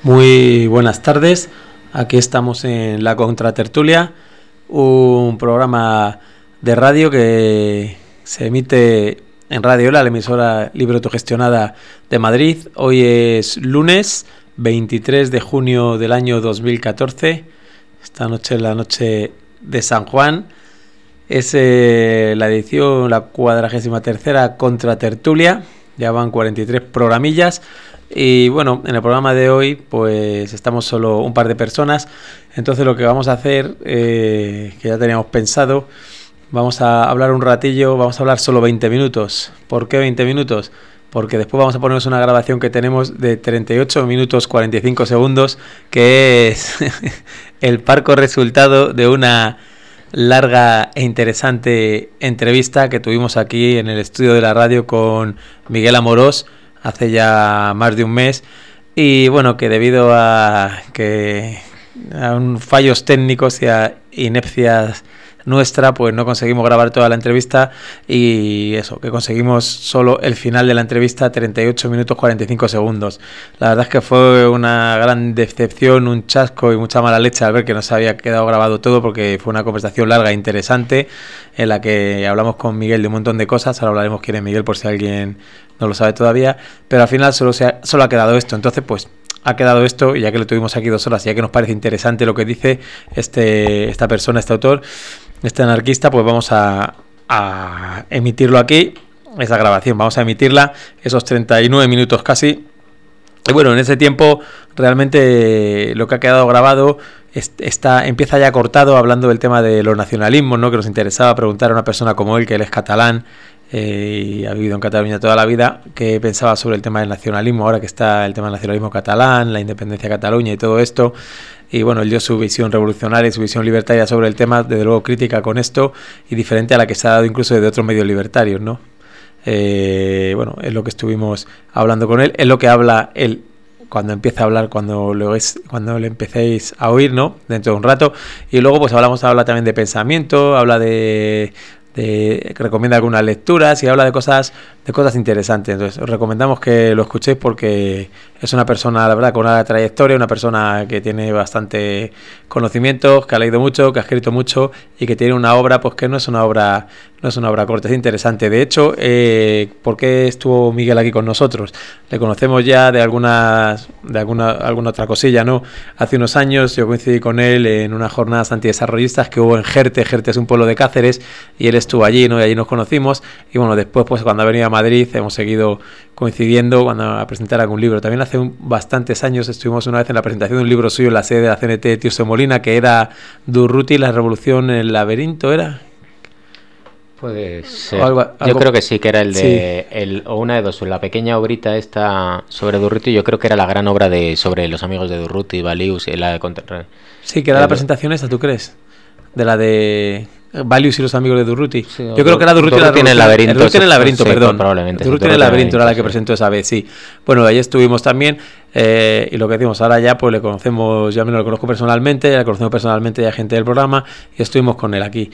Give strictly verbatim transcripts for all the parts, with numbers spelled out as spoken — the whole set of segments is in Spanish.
Muy buenas tardes, aquí estamos en La Contratertulia, un programa de radio que se emite en Radio La, la emisora libre autogestionada de Madrid. Hoy es lunes veintitrés de junio del año dos mil catorce, esta noche es la noche de San Juan, es eh, la edición, la cuadragésima tercera Contratertulia, ya van cuarenta y tres programillas. Y bueno, en el programa de hoy pues estamos solo un par de personas, entonces lo que vamos a hacer, eh, que ya teníamos pensado, vamos a hablar un ratillo, vamos a hablar solo veinte minutos. ¿Por qué veinte minutos? Porque después vamos a ponernos una grabación que tenemos de treinta y ocho minutos cuarenta y cinco segundos, que es el parco resultado de una larga e interesante entrevista que tuvimos aquí en el estudio de la radio con Miguel Amorós hace ya más de un mes, y bueno, que debido a que a un fallos técnicos y a inepcias nuestra, pues no conseguimos grabar toda la entrevista, y eso, que conseguimos solo el final de la entrevista, treinta y ocho minutos cuarenta y cinco segundos. La verdad es que fue una gran decepción, un chasco y mucha mala leche al ver que no se había quedado grabado todo, porque fue una conversación larga e interesante en la que hablamos con Miguel de un montón de cosas. Ahora hablaremos quién es Miguel por si alguien no lo sabe todavía, pero al final solo, se ha, solo ha quedado esto. Entonces pues ha quedado esto, y ya que lo tuvimos aquí dos horas, y ya que nos parece interesante lo que dice este esta persona, este autor, este anarquista, pues vamos a, a emitirlo aquí, esa grabación, vamos a emitirla, esos treinta y nueve minutos casi. Y bueno, en ese tiempo realmente lo que ha quedado grabado está, empieza ya cortado, hablando del tema de los nacionalismos, ¿no?, que nos interesaba preguntar a una persona como él, que él es catalán, Eh, y ha vivido en Cataluña toda la vida, que pensaba sobre el tema del nacionalismo, ahora que está el tema del nacionalismo catalán, la independencia de Cataluña y todo esto. Y bueno, él dio su visión revolucionaria y su visión libertaria sobre el tema, desde luego crítica con esto, y diferente a la que se ha dado incluso de otros medios libertarios, ¿no? Eh, bueno, es lo que estuvimos hablando con él, es lo que habla él cuando empieza a hablar, cuando lo es, cuando le empecéis a oír, ¿no?, dentro de un rato. Y luego pues hablamos, habla también de pensamiento, habla de De, que recomienda algunas lecturas y habla de cosas de cosas interesantes. Entonces os recomendamos que lo escuchéis, porque es una persona, la verdad, con una trayectoria, una persona que tiene bastante conocimientos, que ha leído mucho, que ha escrito mucho, y que tiene una obra pues que no es una obra no es una obra corta, es interesante. De hecho, eh, ¿por qué estuvo Miguel aquí con nosotros? Le conocemos ya de algunas de alguna alguna otra cosilla, ¿no? Hace unos años yo coincidí con él en unas jornadas antidesarrollistas que hubo en Jerte. Jerte es un pueblo de Cáceres, y él estuvo allí, ¿no?, y allí nos conocimos. Y bueno, después pues cuando ha venido a Madrid hemos seguido coincidiendo cuando a presentar algún libro. También hace un, bastantes años estuvimos una vez en la presentación de un libro suyo en la sede de la C N T de Tirso de Molina, que era Durruti, la revolución en el laberinto, ¿era? Puede ser. Algo, algo... Yo creo que sí, que era el de sí. el, o una de dos, la pequeña obrita esta sobre Durruti. Yo creo que era la gran obra de sobre los amigos de Durruti, Valius y la de contra... Sí, que era el... la presentación esa, ¿tú crees? De la de Valius y los amigos de Durruti. Sí, yo creo que era Durruti, Durruti en el laberinto. Durruti en el laberinto, sí, perdón. Probablemente. Durruti en el laberinto era la que presentó esa vez, sí. Bueno, ahí estuvimos también, eh, y lo que decimos ahora ya, pues le conocemos, ya me lo conozco personalmente, ya le conocemos personalmente ya gente del programa, y estuvimos con él aquí.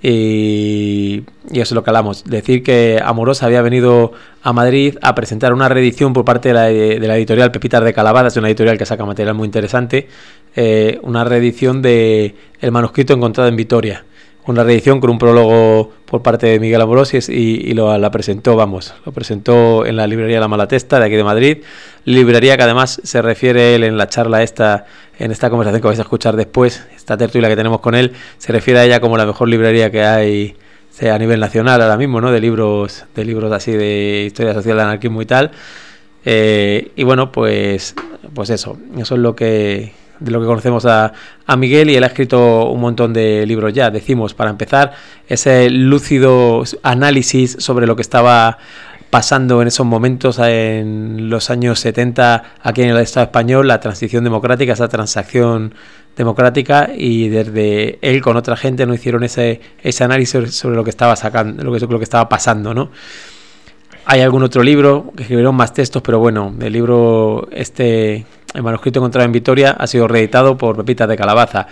Y, y eso es lo que hablamos. Decir que Amorós había venido a Madrid a presentar una reedición por parte de la, de la editorial Pepitas de Calabada, es una editorial que saca material muy interesante, eh, una reedición de El manuscrito encontrado en Vitoria, una reedición con un prólogo por parte de Miguel Amorós, y, y lo, la presentó, vamos, lo presentó en la librería La Malatesta de aquí de Madrid, librería que además se refiere él en la charla esta, en esta conversación que vais a escuchar después, esta tertulia que tenemos con él, se refiere a ella como la mejor librería que hay, sea, a nivel nacional ahora mismo, ¿no?, de libros, de libros así de historia social, de anarquismo y tal. Eh, y bueno, pues, pues eso, eso es lo que de lo que conocemos a, a Miguel, y él ha escrito un montón de libros ya. Decimos, para empezar, ese lúcido análisis sobre lo que estaba pasando en esos momentos en los años setenta aquí en el Estado español, la transición democrática, esa transacción democrática, y desde él con otra gente no hicieron ese ese análisis sobre lo que estaba sacando, lo que lo que estaba pasando, ¿no? Hay algún otro libro que escribieron más textos, pero bueno, el libro este, El manuscrito encontrado en Vitoria, ha sido reeditado por Pepitas de Calabaza.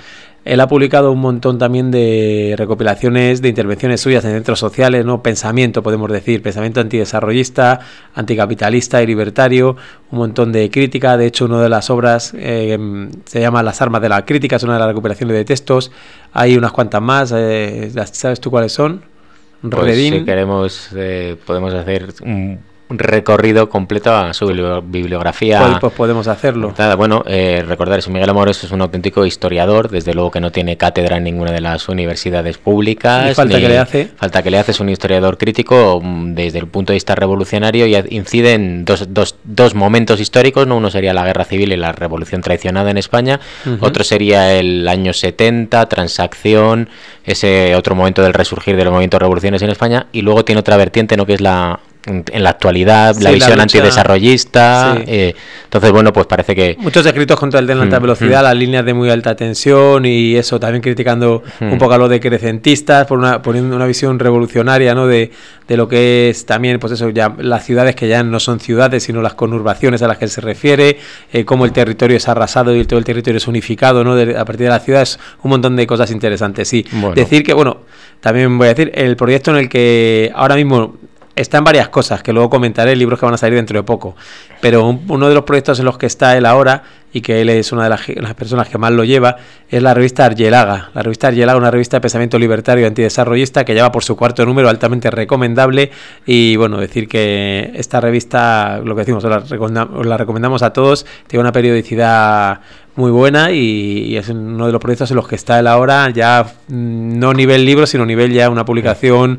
Él ha publicado un montón también de recopilaciones de intervenciones suyas en centros sociales, ¿no? Pensamiento, podemos decir, pensamiento antidesarrollista, anticapitalista y libertario, un montón de crítica. De hecho, una de las obras eh, se llama Las armas de la crítica, es una de las recopilaciones de textos. Hay unas cuantas más, eh, ¿sabes tú cuáles son? Pues Redín. Si queremos, eh, podemos hacer un recorrido completo a su bibliografía. Pues, pues podemos hacerlo. Nada, bueno, eh, recordar eso, Miguel Amorós es un auténtico historiador, desde luego que no tiene cátedra en ninguna de las universidades públicas. Y falta ni, que le hace. Falta que le hace, es un historiador crítico desde el punto de vista revolucionario y incide en dos, dos, dos momentos históricos, ¿no? Uno sería la Guerra Civil y la Revolución traicionada en España, uh-huh. Otro sería el año setenta, Transacción, ese otro momento del resurgir de los movimientos revolucionarios en España, y luego tiene otra vertiente, ¿no? Que es la en la actualidad, sí, la visión la antidesarrollista, sí. eh, entonces bueno, pues parece que... Muchos escritos contra el de la alta velocidad, mm, las líneas de muy alta tensión y eso, también criticando mm. un poco a los decrecentistas, por una, poniendo una visión revolucionaria, ¿no? de, de lo que es también, pues eso, ya las ciudades que ya no son ciudades, sino las conurbaciones a las que se refiere, eh, cómo el territorio es arrasado y todo el territorio es unificado, ¿no? De, a partir de las ciudades, un montón de cosas interesantes, sí. Bueno. Decir que, bueno, también voy a decir, el proyecto en el que ahora mismo... Está en varias cosas, que luego comentaré, libros que van a salir dentro de poco. Pero un, uno de los proyectos en los que está él ahora, y que él es una de las, las personas que más lo lleva, es la revista Argelaga. La revista Argelaga, una revista de pensamiento libertario y antidesarrollista que lleva por su cuarto número, altamente recomendable. Y bueno, decir que esta revista, lo que decimos, os la, recomendamos, os la recomendamos a todos, tiene una periodicidad muy buena y, y es uno de los proyectos en los que está él ahora, ya no nivel libro, sino nivel ya una publicación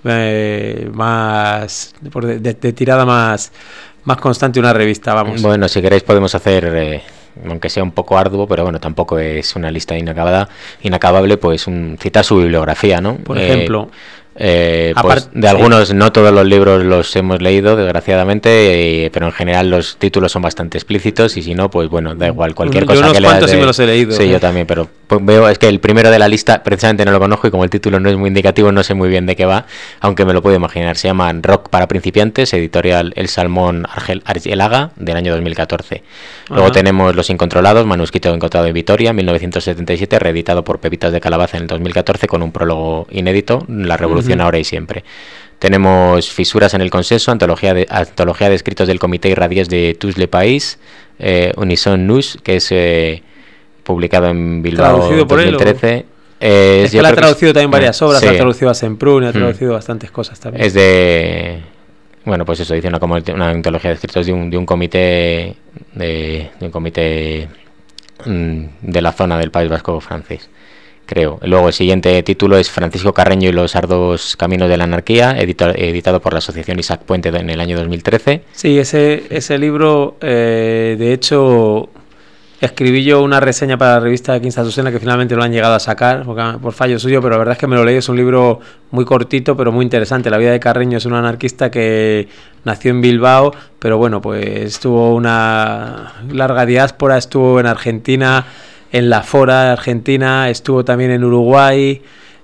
eh, más de, de, de tirada más, más constante, una revista, vamos. Bueno, si queréis podemos hacer, eh, aunque sea un poco arduo, pero bueno, tampoco es una lista inacabada, inacabable, pues un, citar su bibliografía, ¿no? Por ejemplo... Eh, Eh, pues de algunos, sí. No todos los libros los hemos leído, desgraciadamente, eh, pero en general los títulos son bastante explícitos y si no, pues bueno, da igual, cualquier yo cosa unos que leas. Cuantos de... sí me los he leído. Sí, eh. yo también, pero pues veo, es que el primero de la lista precisamente no lo conozco y como el título no es muy indicativo, no sé muy bien de qué va, aunque me lo puedo imaginar. Se llama Rock para principiantes, editorial El Salmón Argel, Argelaga, del año dos mil catorce. Luego Ajá. tenemos Los Incontrolados, manuscrito encontrado en Vitoria, mil novecientos setenta y siete, reeditado por Pepitas de Calabaza en el dos mil catorce con un prólogo inédito, La Revolución uh-huh. ahora y siempre. Tenemos Fisuras en el Consenso, antología de, antología de escritos del Comité Irradiés de Tous les Pays, eh, Unison News, que es eh, publicado en Bilbao en dos mil trece. Eh, es que él ha traducido es, también varias obras, sí. ha traducido a Semprún, ha traducido mm. bastantes cosas también. Es de... Bueno, pues eso, dice una, una antología de escritos de un, de un comité de, de un comité mm, de la zona del País Vasco francés, creo. Luego el siguiente título es Francisco Carreño y los arduos caminos de la anarquía, edito, editado por la Asociación Isaac Puente en el año dos mil trece. Sí, ese, ese libro, eh, de hecho, escribí yo una reseña para la revista de Quinta Susena que finalmente lo han llegado a sacar porque, por fallo suyo, pero la verdad es que me lo leí, es un libro muy cortito pero muy interesante. La vida de Carreño es un anarquista que nació en Bilbao, pero bueno, pues tuvo una larga diáspora, estuvo en Argentina, en la Fora de Argentina, estuvo también en Uruguay,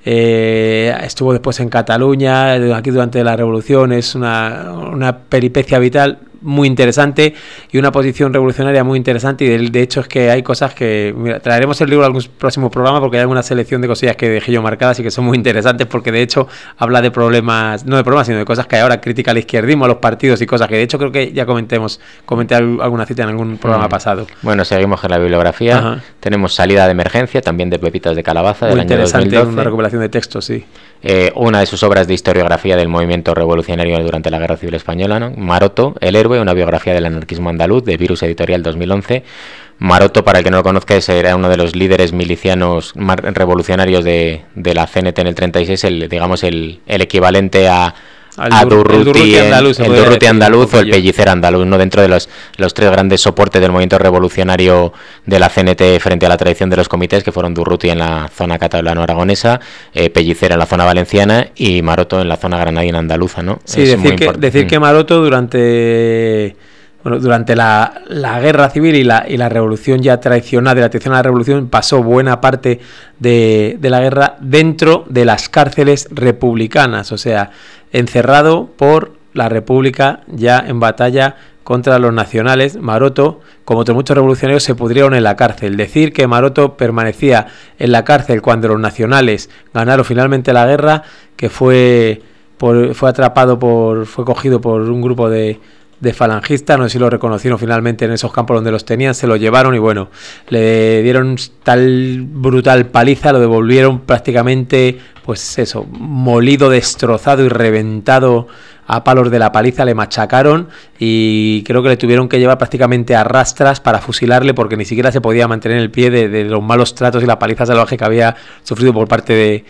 eh, estuvo después en Cataluña, aquí durante la Revolución. Es una, una peripecia vital muy interesante y una posición revolucionaria muy interesante, y de, de hecho es que hay cosas que... Mira, traeremos el libro a algún próximo programa porque hay alguna selección de cosillas que dejé yo marcadas y que son muy interesantes, porque de hecho habla de problemas, no de problemas, sino de cosas que hay ahora, critica al izquierdismo, a los partidos y cosas que de hecho creo que ya comentemos, comenté alguna cita en algún programa mm. pasado. Bueno, seguimos en la bibliografía. Ajá. Tenemos Salida de emergencia, también de Pepitas de Calabaza, del año dos mil doce. Una recopilación de textos, sí. Eh, una de sus obras de historiografía del movimiento revolucionario durante la Guerra Civil Española, ¿no? Maroto, el héroe, una biografía del anarquismo andaluz, de Virus Editorial dos mil once. Maroto, para el que no lo conozca, era uno de los líderes milicianos revolucionarios de, de la C N T en el treinta y seis, el, digamos el, el equivalente a a Durruti, el Durruti andaluz, el Durruti andaluz o el Pellicer andaluz, ¿no? Dentro de los, los tres grandes soportes del movimiento revolucionario de la C N T frente a la tradición de los comités, que fueron Durruti en la zona catalano-aragonesa, eh, Pellicer en la zona valenciana y Maroto en la zona granadina andaluza, ¿no? Sí, es decir, que, decir mm. que Maroto durante... Bueno, durante la, la guerra civil y la, y la revolución ya traicionada, de la traición a la revolución, pasó buena parte de, de la guerra dentro de las cárceles republicanas, o sea, encerrado por la República ya en batalla contra los nacionales, Maroto, como otros muchos revolucionarios, se pudrieron en la cárcel. Decir que Maroto permanecía en la cárcel cuando los nacionales ganaron finalmente la guerra, que fue por, fue atrapado por, fue cogido por un grupo de, de falangistas, no sé si lo reconocieron finalmente en esos campos donde los tenían, se lo llevaron y bueno, le dieron tal brutal paliza, lo devolvieron prácticamente, pues eso, molido, destrozado y reventado a palos de la paliza, le machacaron y creo que le tuvieron que llevar prácticamente a rastras para fusilarle porque ni siquiera se podía mantener el pie de, de los malos tratos y la paliza salvaje que había sufrido por parte de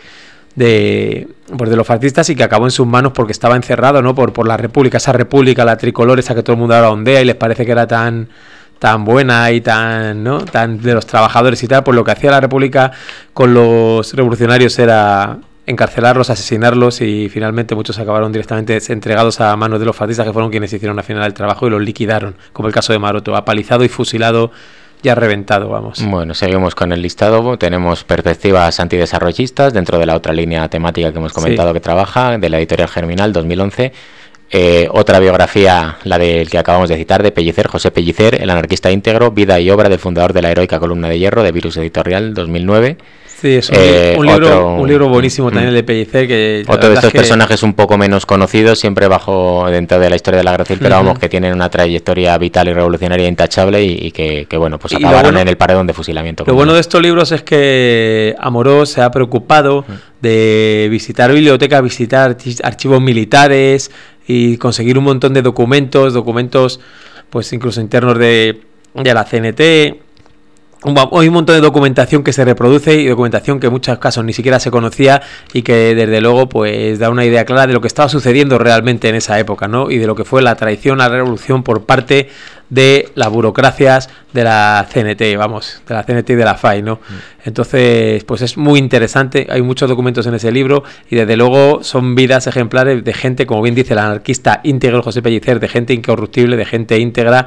de, pues de los fascistas y que acabó en sus manos porque estaba encerrado, ¿no? por, por la república, esa república, la tricolor, esa que todo el mundo ahora ondea y les parece que era tan tan buena y tan, ¿no? tan de los trabajadores y tal, pues lo que hacía la república con los revolucionarios era encarcelarlos, asesinarlos y finalmente muchos acabaron directamente entregados a manos de los fascistas que fueron quienes hicieron al final el trabajo y los liquidaron, como el caso de Maroto, apalizado y fusilado, ya reventado, vamos. Bueno, seguimos con el listado, tenemos perspectivas antidesarrollistas dentro de la otra línea temática que hemos comentado sí. que trabaja, de la editorial Germinal dos mil once. Eh, otra biografía, la del que acabamos de citar, de Pellicer, José Pellicer, el anarquista íntegro, vida y obra del fundador de la heroica Columna de Hierro, de Virus Editorial dos mil nueve. Sí, es un, eh, un, libro, otro, un libro buenísimo también, el de Pellicer. Que otro de estos que... personajes un poco menos conocidos, siempre bajo dentro de la historia de la Guerra Civil, pero uh-huh. vamos, que tienen una trayectoria vital y revolucionaria intachable y, y que, que, bueno, pues acabaron bueno, en el paredón de fusilamiento. Lo bueno de estos libros es que Amorós se ha preocupado uh-huh. de visitar bibliotecas, visitar archivos militares y conseguir un montón de documentos, documentos pues incluso internos de, de la C N T. Hay un montón de documentación que se reproduce y documentación que en muchos casos ni siquiera se conocía y que desde luego pues da una idea clara de lo que estaba sucediendo realmente en esa época, ¿no? Y de lo que fue la traición a la revolución por parte de las burocracias de la C N T, vamos, de la C N T y de la F A I, ¿no? Entonces, pues es muy interesante, hay muchos documentos en ese libro y desde luego son vidas ejemplares de gente, como bien dice el anarquista íntegro José Pellicer, de gente incorruptible, de gente íntegra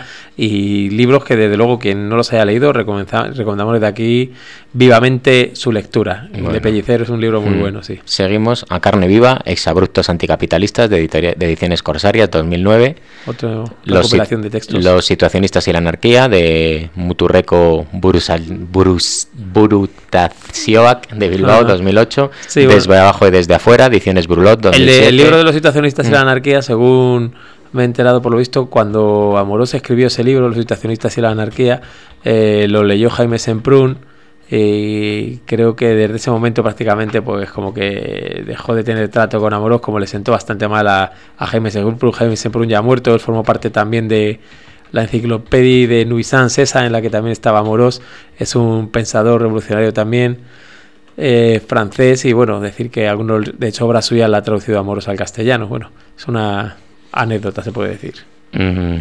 y libros que desde luego quien no los haya leído recomendamos desde aquí vivamente su lectura. El bueno. de Pellicer es un libro muy mm. bueno, sí. Seguimos a Carne Viva, Exabruptos anticapitalistas de, editorial, de Ediciones Corsarias dos mil nueve. Otra recopilación de textos. Los situacionistas y la anarquía de Muturreko Burus, Burutazioak de Bilbao uh-huh. dos mil ocho, sí, Desde bueno. abajo y desde afuera, Ediciones Brulot dos mil siete. El, el libro de los situacionistas mm. y la anarquía, según me he enterado por lo visto, cuando Amorós escribió ese libro, Los situacionistas y la anarquía, eh, lo leyó Jaime Semprún y creo que desde ese momento prácticamente pues como que dejó de tener trato con Amorós, como le sentó bastante mal a, a Jaime Semprún. Jaime Semprún ya muerto, él formó parte también de la enciclopedia de Nuisance, esa en la que también estaba Amorós, es un pensador revolucionario también, eh, francés, y bueno, decir que algunos, de hecho, obra suya la ha traducido Amorós al castellano. Bueno, es una anécdota, se puede decir. Mm-hmm.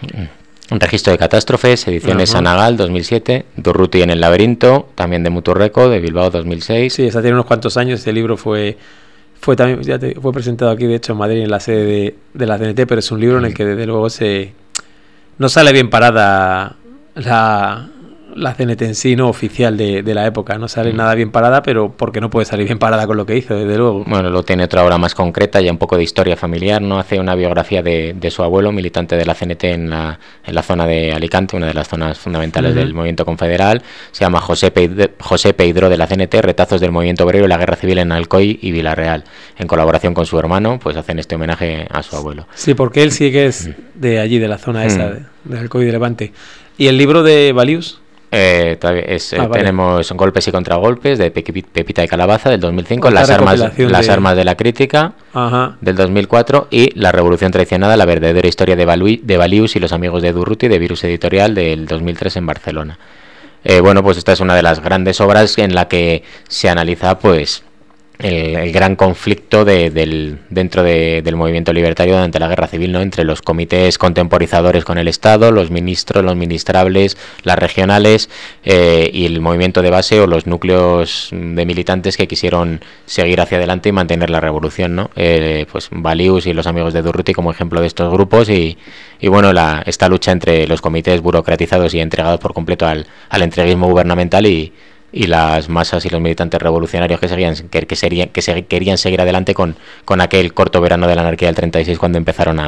Un registro de catástrofes, ediciones uh-huh. Anagal dos mil siete, Durruti en el laberinto, también de Muturreko, de Bilbao dos mil seis. Sí, esa tiene unos cuantos años, este libro fue fue también ya te, fue presentado aquí, de hecho, en Madrid, en la sede de, de la C N T, pero es un libro uh-huh. en el que desde luego se no sale bien parada la, la C N T en sí, no oficial de, de la época, no sale mm. nada bien parada, pero porque no puede salir bien parada con lo que hizo, desde luego. Bueno, lo tiene otra obra más concreta, ya un poco de historia familiar, ¿no? Hace una biografía de, de su abuelo, militante de la C N T en la, en la zona de Alicante, una de las zonas fundamentales uh-huh. del movimiento confederal. Se llama José, Peidro, José Peidro de la C N T, Retazos del movimiento obrero y la guerra civil en Alcoy y Villarreal. En colaboración con su hermano, pues hacen este homenaje a su abuelo. Sí, porque él sí que es de allí, de la zona mm. esa, de, de Alcoy y de Levante. ¿Y el libro de Balius? Eh, es, ah, vale. Tenemos Golpes y Contragolpes de Pepita y Calabaza del dos mil cinco, Las armas las de... armas de la crítica Ajá. del dos mil cuatro y La revolución traicionada, la verdadera historia de, Balui, de Balius y los amigos de Durruti de Virus Editorial del dos mil tres en Barcelona. Eh, bueno, pues esta es una de las grandes obras en la que se analiza pues el, el gran conflicto de, del, dentro de, del movimiento libertario durante la guerra civil, ¿no? Entre los comités contemporizadores con el Estado, los ministros, los ministrables, las regionales eh, y el movimiento de base o los núcleos de militantes que quisieron seguir hacia adelante y mantener la revolución, ¿no? Eh, pues Balius y los amigos de Durruti como ejemplo de estos grupos y, y bueno, la, esta lucha entre los comités burocratizados y entregados por completo al, al entreguismo gubernamental y y las masas y los militantes revolucionarios que seguían que, que, serían, que se, querían seguir adelante con, con aquel corto verano de la anarquía del treinta y seis cuando empezaron a,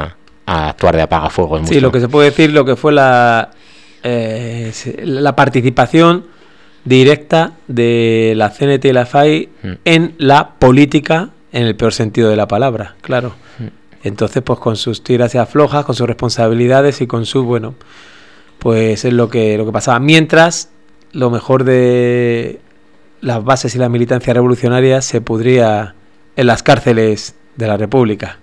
a actuar de apagafuegos. Sí, mucho. Lo que se puede decir, lo que fue la, eh, la participación directa de la C N T y la F A I mm. en la política, en el peor sentido de la palabra, claro. Mm. Entonces, pues con sus tiras y aflojas, con sus responsabilidades y con su, bueno, pues es lo que, lo que pasaba. Mientras, lo mejor de las bases y la militancia revolucionaria se pudría en las cárceles de la República.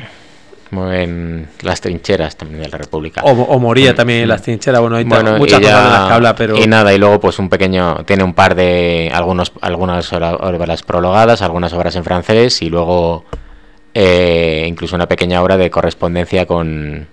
En las trincheras también de la República. O, o moría bueno, también en las trincheras. Bueno, hay bueno, muchas cosas de las que habla, pero... Y nada, y luego pues un pequeño... Tiene un par de... algunos algunas obras prologadas, algunas obras en francés y luego eh, incluso una pequeña obra de correspondencia con...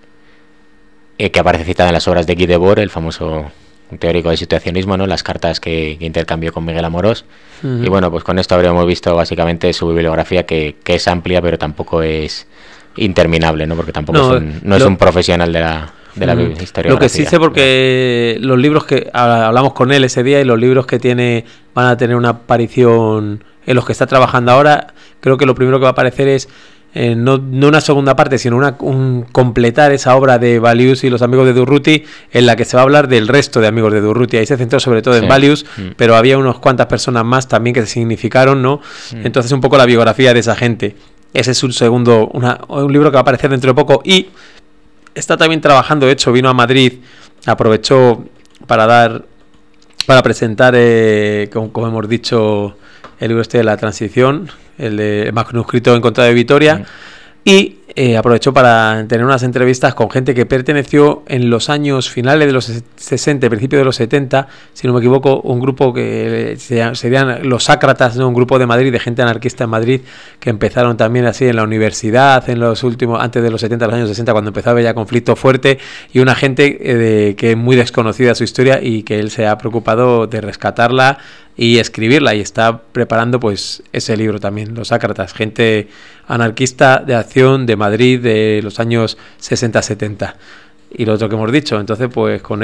Eh, que aparece citada en las obras de Guy Debord, el famoso teórico del situacionismo, ¿no? Las cartas que, que intercambió con Miguel Amorós. Uh-huh. Y bueno, pues con esto habríamos visto básicamente su bibliografía, que, que es amplia, pero tampoco es... interminable, ¿no? Porque tampoco no, es, un, no lo, es un profesional de la, de la mm, historiografía. Lo que sí sé, porque ¿no? Los libros que hablamos con él ese día y los libros que tiene van a tener una aparición en los que está trabajando ahora, creo que lo primero que va a aparecer es eh, no, no una segunda parte, sino una, un completar esa obra de Balius y los amigos de Durruti, en la que se va a hablar del resto de amigos de Durruti. Ahí se centró sobre todo sí. en Balius, mm. pero había unas cuantas personas más también que se significaron, ¿no? Mm. Entonces un poco la biografía de esa gente. Ese es un segundo, una, un libro que va a aparecer dentro de poco y está también trabajando, de hecho vino a Madrid, aprovechó para dar, para presentar, eh, como, como hemos dicho, el libro este de la transición, el de manuscrito en contra de Vitoria, mm. y eh, aprovechó para tener unas entrevistas con gente que perteneció en los años finales de los sesenta, principios de los setenta, si no me equivoco, un grupo que serían los Sácratas, ¿no? Un grupo de Madrid, de gente anarquista en Madrid, que empezaron también así en la universidad, en los últimos, antes de los setenta, los años sesenta, cuando empezaba ya conflicto fuerte, y una gente eh, de, que es muy desconocida su historia y que él se ha preocupado de rescatarla y escribirla, y está preparando pues ese libro también, los Sácratas, gente anarquista de acción de Madrid de los años sesenta setenta. Y lo otro que hemos dicho, entonces pues con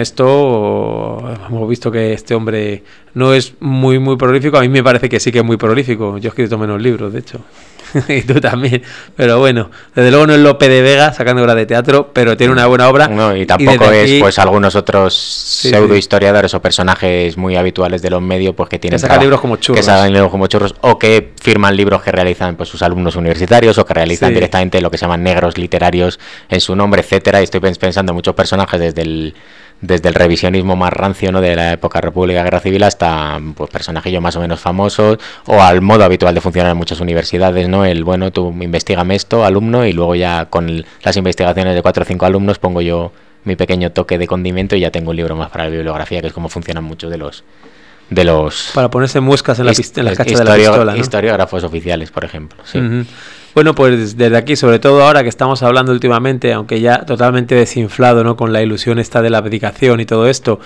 esto hemos visto que este hombre no es muy muy prolífico. A mí me parece que sí que es muy prolífico. Yo he escrito menos libros, de hecho. Y tú también, pero bueno, desde luego no es Lope de Vega sacando obras de teatro, pero tiene una buena obra. No, y tampoco y es aquí, pues algunos otros sí, pseudo historiadores sí. o personajes muy habituales de los medios, pues que tienen que sacan libros como churros, que sacan libros como churros, o que firman libros que realizan pues sus alumnos universitarios, o que realizan sí. directamente lo que se llaman negros literarios en su nombre, etcétera. Y estoy pensando en muchos personajes desde el desde el revisionismo más rancio, ¿no? De la época República, Guerra Civil, hasta pues personajillos más o menos famosos, o al modo habitual de funcionar en muchas universidades, ¿no? El, bueno, tú investígame esto, alumno, y luego ya con el, las investigaciones de cuatro o cinco alumnos pongo yo mi pequeño toque de condimento y ya tengo un libro más para la bibliografía, que es como funcionan muchos de los de los para ponerse muescas en la, pist- en la cacha de la pistola, ¿no? Historiógrafos oficiales, por ejemplo, sí. Uh-huh. Bueno, pues desde aquí, sobre todo ahora que estamos hablando últimamente, aunque ya totalmente desinflado, ¿no? Con la ilusión esta de la abdicación y todo esto,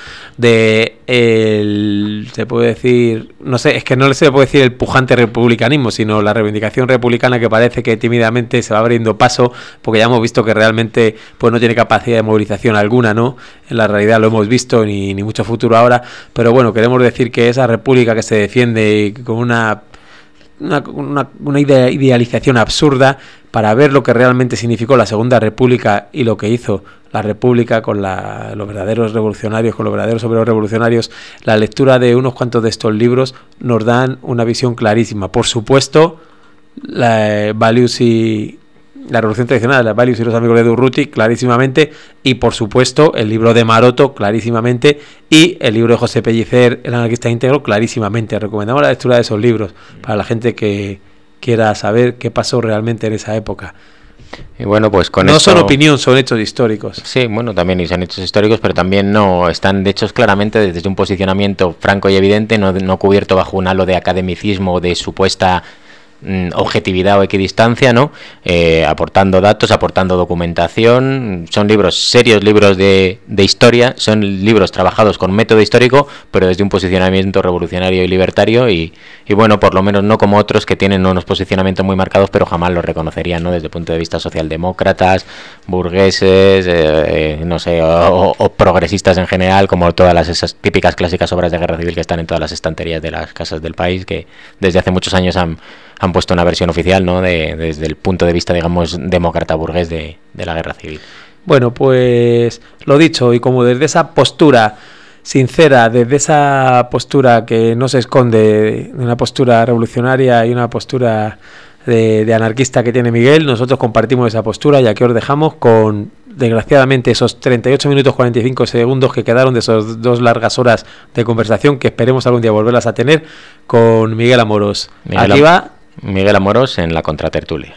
de el, se puede decir, no sé, es que no se puede decir el pujante republicanismo, sino la reivindicación republicana, que parece que tímidamente se va abriendo paso, porque ya hemos visto que realmente pues no tiene capacidad de movilización alguna, ¿no? En la realidad lo hemos visto, ni, ni mucho futuro ahora, pero bueno, queremos decir que esa república que se defiende con una Una, una, una idealización absurda, para ver lo que realmente significó la Segunda República y lo que hizo la República con la, los verdaderos revolucionarios, con los verdaderos obreros revolucionarios. La lectura de unos cuantos de estos libros nos dan una visión clarísima. Por supuesto, la Balius y la Revolución Tradicional, la Balius y los amigos de Durruti, clarísimamente, y por supuesto el libro de Maroto, clarísimamente, y el libro de José Pellicer, El anarquista íntegro, clarísimamente. Recomendamos la lectura de esos libros para la gente que quiera saber qué pasó realmente en esa época. Y bueno, pues con no esto... son opinión, son hechos históricos. Sí, bueno, también son hechos históricos, pero también no están hechos claramente desde un posicionamiento franco y evidente, no, no cubierto bajo un halo de academicismo o de supuesta objetividad o equidistancia, ¿no? Eh, aportando datos, aportando documentación. Son libros serios, libros de, de historia, son libros trabajados con método histórico, pero desde un posicionamiento revolucionario y libertario, y, y bueno, por lo menos no como otros que tienen unos posicionamientos muy marcados, pero jamás los reconocerían, ¿no? Desde el punto de vista socialdemócratas, burgueses, eh, no sé, o, o progresistas en general, como todas las esas típicas clásicas obras de guerra civil que están en todas las estanterías de las casas del país, que desde hace muchos años han han han puesto una versión oficial, ¿no? De, desde el punto de vista, digamos, demócrata burgués de, de la guerra civil. Bueno, pues lo dicho, y como desde esa postura sincera, desde esa postura que no se esconde, de una postura revolucionaria y una postura de, de anarquista que tiene Miguel, nosotros compartimos esa postura y aquí os dejamos con, desgraciadamente, esos treinta y ocho minutos cuarenta y cinco segundos que quedaron de esas dos largas horas de conversación que esperemos algún día volverlas a tener con Miguel Amorós. Miguel Aquí va Miguel Amorós en la contratertulia.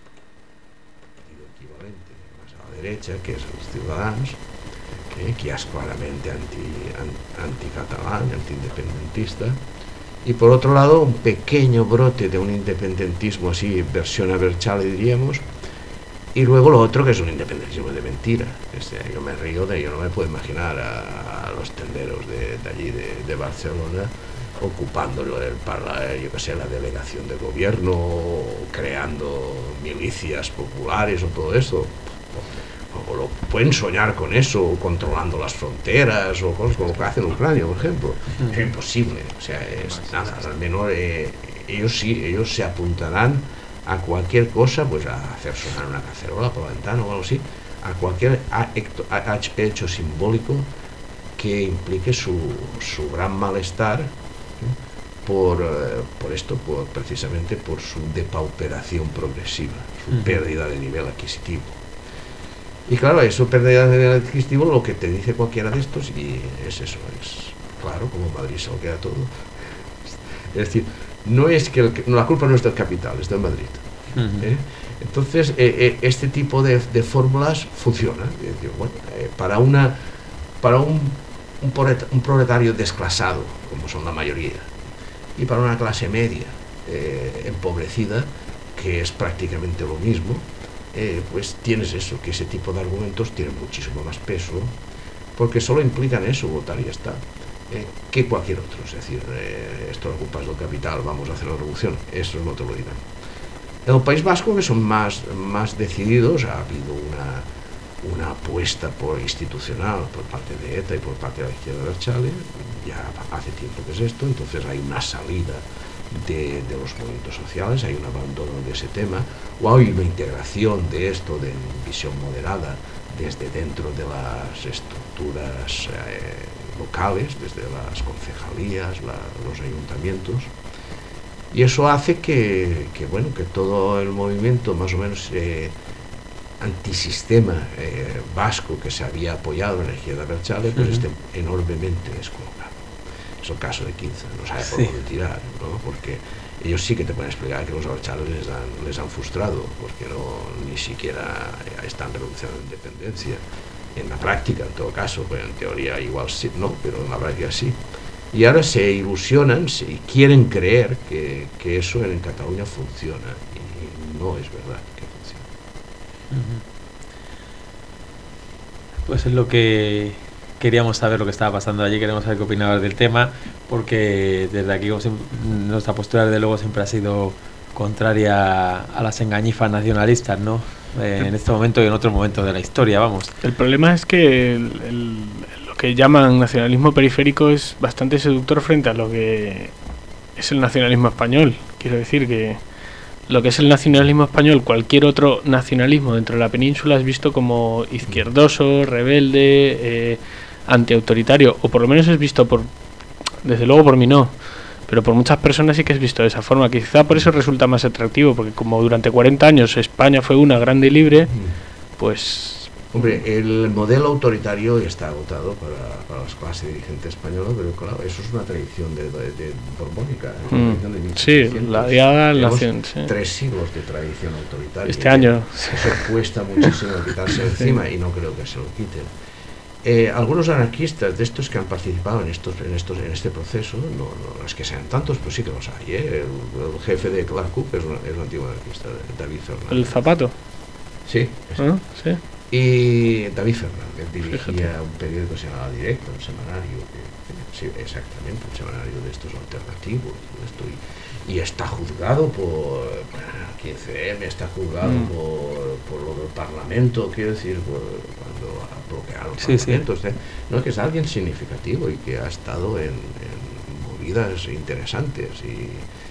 Derecha, que és els Ciutadans, que, que és claramente anti, anticatalán, antiindependentista, y por otro lado un pequeño brote de un independentismo así, versión Abertzale diríamos, y luego lo otro que es un independentismo de mentira. Este, yo me río de, yo no me puedo imaginar a, a los tenderos de, de allí, de, de Barcelona, ocupando el parla, yo que sé, la delegación de gobierno, creando milicias populares o todo eso. O lo pueden soñar con eso, o controlando las fronteras, o cosas como lo que hacen en Ucrania, por ejemplo. Uh-huh. Es imposible, o sea, es nada, al menos eh, ellos sí, ellos se apuntarán a cualquier cosa, pues a hacer sonar una cacerola por la ventana o algo así, a cualquier hecho simbólico que implique su, su gran malestar, ¿eh? por, eh, por esto, por, precisamente por su depauperación progresiva, su uh-huh. pérdida de nivel adquisitivo. Y claro, eso pérdida de nivel adquisitivo, lo que te dice cualquiera de estos, y es eso, es claro, como Madrid se lo queda todo. Es decir, no es que el, no, la culpa no es del capital, es del Madrid. Uh-huh. ¿eh? Entonces, eh, eh, este tipo de, de fórmulas funcionan. Es decir, bueno, eh, para una para un, un, un proletario desclasado, como son la mayoría, y para una clase media eh, empobrecida, que es prácticamente lo mismo, eh, pues tienes eso, que ese tipo de argumentos tienen muchísimo más peso, porque solo implican eso, votar y ya está, eh, que cualquier otro. Es decir, eh, esto la culpa es del capital, vamos a hacer la revolución, eso no te lo dirán. En el País Vasco, que son más, más decididos, ha habido una, una apuesta por institucional por parte de ETA y por parte de la izquierda de Abertzale, ya hace tiempo que es esto, entonces hay una salida de, de los movimientos sociales, hay un abandono de ese tema, o hay una integración de esto de visión moderada desde dentro de las estructuras eh, locales, desde las concejalías, la, los ayuntamientos, y eso hace que, que, bueno, que todo el movimiento más o menos eh, antisistema eh, vasco que se había apoyado en la izquierda de Abertzale, pues uh-huh. esté enormemente descolocado. Es el caso de Quinza, no sabe por sí. dónde tirar, ¿no? Porque ellos sí que te pueden explicar que los abertzales les han, les han frustrado, porque no ni siquiera están renunciando a la independencia. En la práctica, en todo caso, pues en teoría igual sí, no, pero en la práctica sí. Y ahora se ilusionan se, y quieren creer que, que eso en Cataluña funciona, y no es verdad que funciona. Uh-huh. Pues es lo que queríamos saber, lo que estaba pasando allí, queremos saber qué opinabas del tema, porque desde aquí nuestra postura desde luego siempre ha sido contraria a las engañifas nacionalistas, ¿no? Eh, en este momento y en otros momentos de la historia, vamos. El problema es que el, el, lo que llaman nacionalismo periférico es bastante seductor frente a lo que es el nacionalismo español. Quiero decir que lo que es el nacionalismo español, cualquier otro nacionalismo dentro de la península es visto como izquierdoso, rebelde, eh, antiautoritario, o por lo menos es visto por, desde luego por mí no, pero por muchas personas sí que es visto de esa forma. Quizá por eso resulta más atractivo, porque como durante cuarenta años España fue una grande y libre, pues... Hombre, el modelo autoritario está agotado para, para las clases dirigentes españolas, pero claro, eso es una tradición de, de, de borbónica. Es una tradición de mm, sí, la diada la sí. Tres siglos de tradición autoritaria. Este año. Eso cuesta muchísimo quitarse encima y no creo que se lo quiten. Eh, algunos anarquistas de estos que han participado en estos en estos en este proceso, no, no es que sean tantos, pues sí que los hay, ¿eh? el, el jefe de Clark Cook es un, es un antiguo anarquista, David Fernández. ¿El Zapato? Sí, ¿Ah? Sí. Y David Fernández dirigía Fíjate. un periódico que se llamaba Directo, un semanario, que, sí, exactamente, un semanario de estos alternativos, esto, y, y está juzgado por quince eme, está juzgado mm. por, por lo del Parlamento, quiero decir, por, cuando ha bloqueado los sí, parlamentos, sí. ¿eh? No, que es alguien significativo y que ha estado en, en movidas interesantes y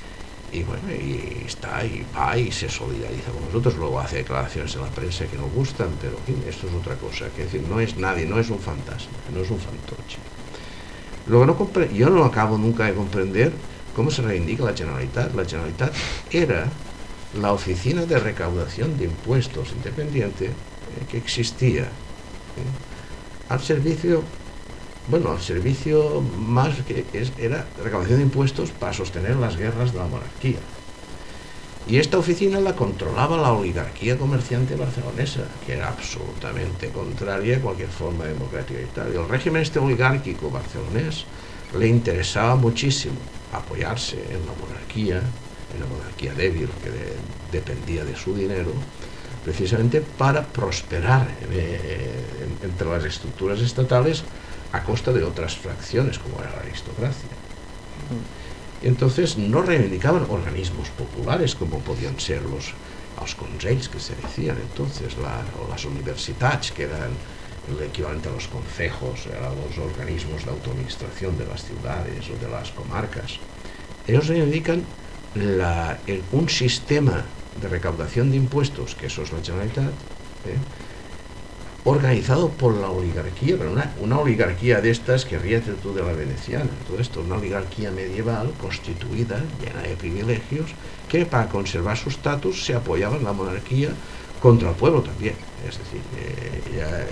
y bueno, y está y va y se solidariza con nosotros, luego hace declaraciones en la prensa que nos gustan, pero en fin, esto es otra cosa, que decir, no es nadie, no es un fantasma, no es un fantoche. Lo que no compre- yo no acabo nunca de comprender cómo se reivindica la Generalitat. La Generalitat era la oficina de recaudación de impuestos independiente eh, que existía eh, al servicio, bueno, al servicio más que es, era recaudación de impuestos para sostener las guerras de la monarquía. Y esta oficina la controlaba la oligarquía comerciante barcelonesa, que era absolutamente contraria a cualquier forma democrática y tal. Y el régimen este oligárquico barcelonés le interesaba muchísimo apoyarse en la monarquía, en la monarquía débil que de, dependía de su dinero, precisamente para prosperar eh, en, entre las estructuras estatales a costa de otras fracciones, como era la aristocracia. Entonces no reivindicaban organismos populares como podían ser los, los consells que se decían entonces, la, o las universitats, que eran el equivalente a los concejos, a los organismos de autoadministración de las ciudades o de las comarcas. Ellos reivindican la, el, un sistema de recaudación de impuestos, que eso es la Generalitat, ¿eh? organizado por la oligarquía, pero una, una oligarquía de estas que ríete tú de la veneciana, todo esto, una oligarquía medieval constituida, llena de privilegios, que para conservar su estatus se apoyaba en la monarquía contra el pueblo también. Es decir, eh, ya,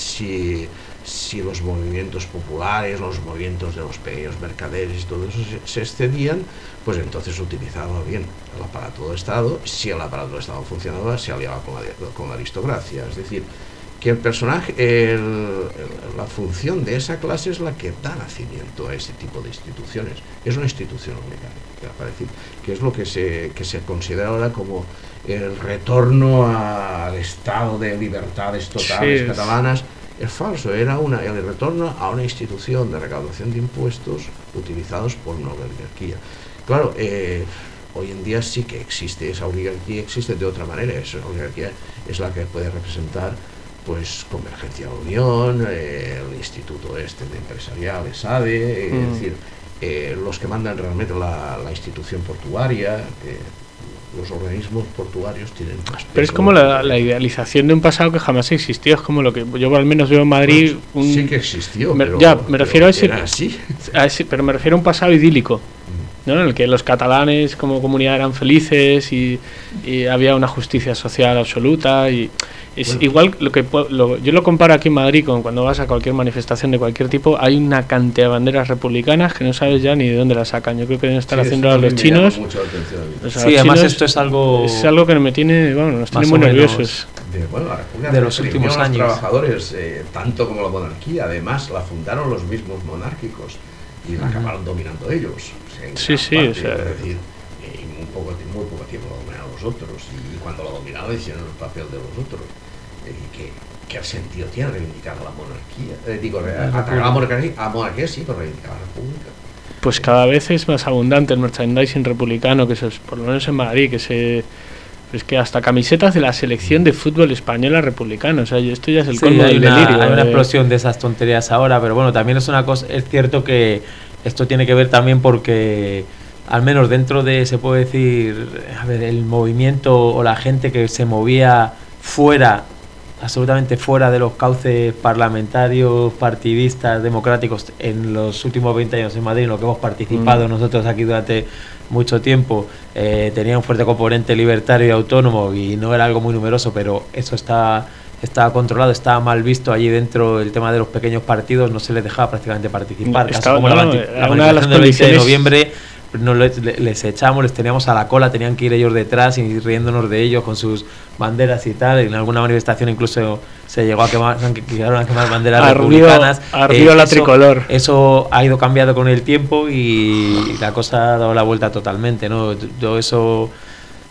si, si los movimientos populares, los movimientos de los pequeños mercaderes y todo eso se, se excedían, pues entonces utilizaba bien el aparato del Estado. Si el aparato del Estado funcionaba, se aliaba con la, con la aristocracia. Es decir, que el personaje, el, el, la función de esa clase es la que da nacimiento a ese tipo de instituciones. Es una institución oligárquica, para decir, que es lo que se, que se considera ahora como el retorno a, al estado de libertades totales sí, catalanas. Es falso, era una, el retorno a una institución de recaudación de impuestos utilizados por una oligarquía. Claro, eh, hoy en día sí que existe, esa oligarquía existe de otra manera. Esa oligarquía es la que puede representar pues Convergencia de Unión, eh, el Instituto este de Empresarial, ESADE, mm. es decir, eh, los que mandan realmente la, la institución portuaria, eh, los organismos portuarios tienen más peso. Pero es como la, la idealización de un pasado que jamás existió, es como lo que yo al menos veo en Madrid. Pues, un, sí que existió, me, pero, ya, me refiero pero a ese, era así. a ese, pero me refiero a un pasado idílico, ¿no? En el que los catalanes como comunidad eran felices y, y había una justicia social absoluta y es bueno. Igual lo que lo, yo lo comparo aquí en Madrid con cuando vas a cualquier manifestación de cualquier tipo, hay una cantidad de banderas republicanas que no sabes ya ni de dónde las sacan. Yo creo que deben estar sí, haciendo a los chinos. O sea, sí, los además chinos esto es algo es algo que me tiene, bueno, nos tiene muy nerviosos. De, bueno, la República de los últimos años. Los trabajadores, eh, tanto como la monarquía, además la fundaron los mismos monárquicos y la uh-huh. acabaron dominando ellos. O sea, sí, sí, parte, o sea, es decir, eh, muy, poco, muy poco tiempo lo dominaron los otros y cuando lo dominaron hicieron el papel de los otros. Eh, ¿qué, ¿Qué sentido tiene reivindicar a la monarquía? Eh, digo, atacar a la monarquía, a la monarquía sí, pero reivindicar a la república. Pues cada vez es más abundante el merchandising republicano, que es, por lo menos en Madrid, que se... Es que hasta camisetas de la selección de fútbol española republicana, o sea, esto ya es el sí, colmo del una, delirio. Hay una eh. explosión de esas tonterías ahora, pero bueno, también es una cosa, es cierto que esto tiene que ver también porque, al menos dentro de, se puede decir, a ver, el movimiento o la gente que se movía fuera, absolutamente fuera de los cauces parlamentarios, partidistas, democráticos en los últimos veinte años en Madrid, en lo que hemos participado mm. nosotros aquí durante mucho tiempo, eh, tenía un fuerte componente libertario y autónomo y no era algo muy numeroso, pero eso está estaba controlado, estaba mal visto allí dentro. El tema de los pequeños partidos no se les dejaba prácticamente participar, no, estaba, como no, la, no, la manifestación del veinte de noviembre nos les, les echamos, les teníamos a la cola, tenían que ir ellos detrás y riéndonos de ellos con sus banderas y tal. En alguna manifestación incluso se llegó a quemar, que llegaron a quemar banderas ardió, republicanas. Ardió eh, la eso, tricolor. Eso ha ido cambiando con el tiempo y la cosa ha dado la vuelta totalmente, ¿no? Yo eso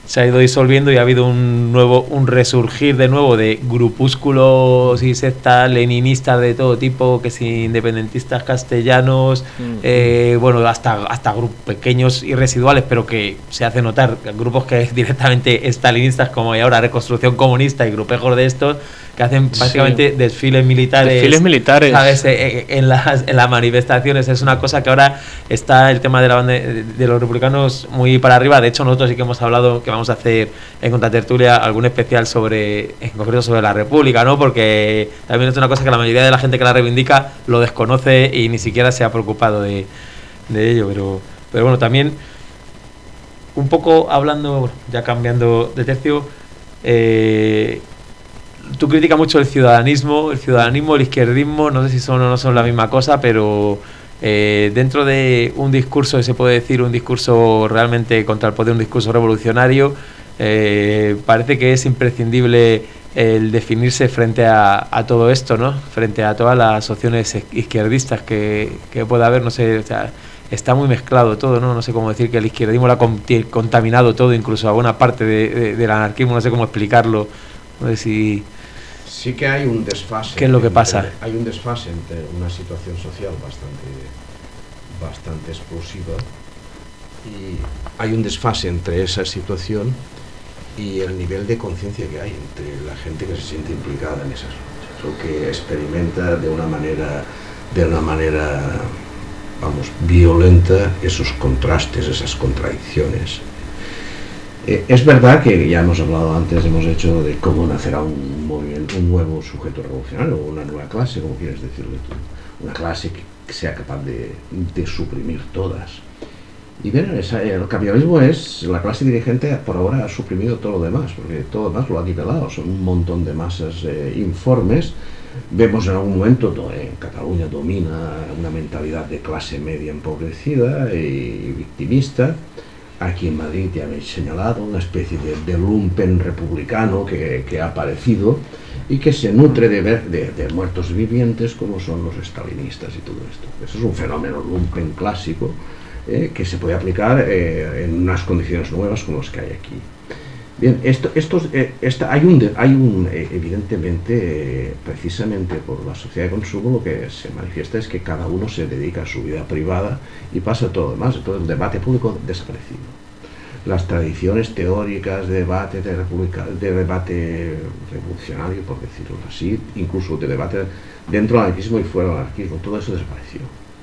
se ha ido disolviendo y ha habido un nuevo un resurgir de nuevo de grupúsculos y sectas leninistas de todo tipo, que si independentistas castellanos, mm. eh, bueno, hasta hasta grupos pequeños y residuales, pero que se hace notar, grupos que directamente estalinistas, como hay ahora Reconstrucción Comunista y grupejos de estos, que hacen básicamente sí. desfiles militares, desfiles militares, ¿sabes? En las, en las manifestaciones. Es una cosa que ahora está el tema de la banda de los republicanos muy para arriba. De hecho, nosotros sí que hemos hablado que vamos a hacer en Contratertulia algún especial sobre, en concreto sobre la República, ¿no? Porque también es una cosa que la mayoría de la gente que la reivindica lo desconoce y ni siquiera se ha preocupado de, de ello. Pero, pero bueno, también un poco hablando, bueno, ya cambiando de tercio, eh, tú criticas mucho el ciudadanismo, el ciudadanismo, el izquierdismo, no sé si son o no son la misma cosa, pero eh, dentro de un discurso, se puede decir un discurso realmente contra el poder, un discurso revolucionario, eh, parece que es imprescindible el definirse frente a, a todo esto, ¿no? Frente a todas las opciones izquierdistas que, que pueda haber, no sé, o sea, está muy mezclado todo, ¿no? No sé cómo decir que el izquierdismo lo ha contaminado todo, incluso a buena parte de, de, del anarquismo, no sé cómo explicarlo, no sé si... Sí que hay un desfase. ¿Qué es lo que entre, pasa? Hay un desfase entre una situación social bastante, bastante explosiva y hay un desfase entre esa situación y el nivel de conciencia que hay entre la gente que se siente implicada en esas luchas o que experimenta de una manera, de una manera, vamos, violenta esos contrastes, esas contradicciones. Eh, es verdad que ya hemos hablado antes, hemos hecho de cómo nacerá un movimiento, un nuevo sujeto revolucionario, o una nueva clase, como quieres decirle tú, una clase que, que sea capaz de, de suprimir todas. Y bien, esa, el capitalismo es, la clase dirigente por ahora ha suprimido todo lo demás, porque todo lo demás lo ha nivelado, son un montón de masas eh, informes. Vemos en algún momento, en Cataluña domina una mentalidad de clase media empobrecida y victimista. Aquí en Madrid ya habéis señalado una especie de, de lumpen republicano que, que ha aparecido y que se nutre de, ver, de, de muertos vivientes como son los estalinistas y todo esto. Eso es un fenómeno lumpen clásico eh, que se puede aplicar eh, en unas condiciones nuevas como las que hay aquí. Bien, esto, estos, eh, esta, hay un, hay un eh, evidentemente, eh, precisamente por la sociedad de consumo, lo que se manifiesta es que cada uno se dedica a su vida privada y pasa todo lo demás, todo el debate público desaparecido. Las tradiciones teóricas de debate, de, republica, de debate revolucionario, por decirlo así, incluso de debate dentro del anarquismo y fuera del anarquismo, todo eso desapareció.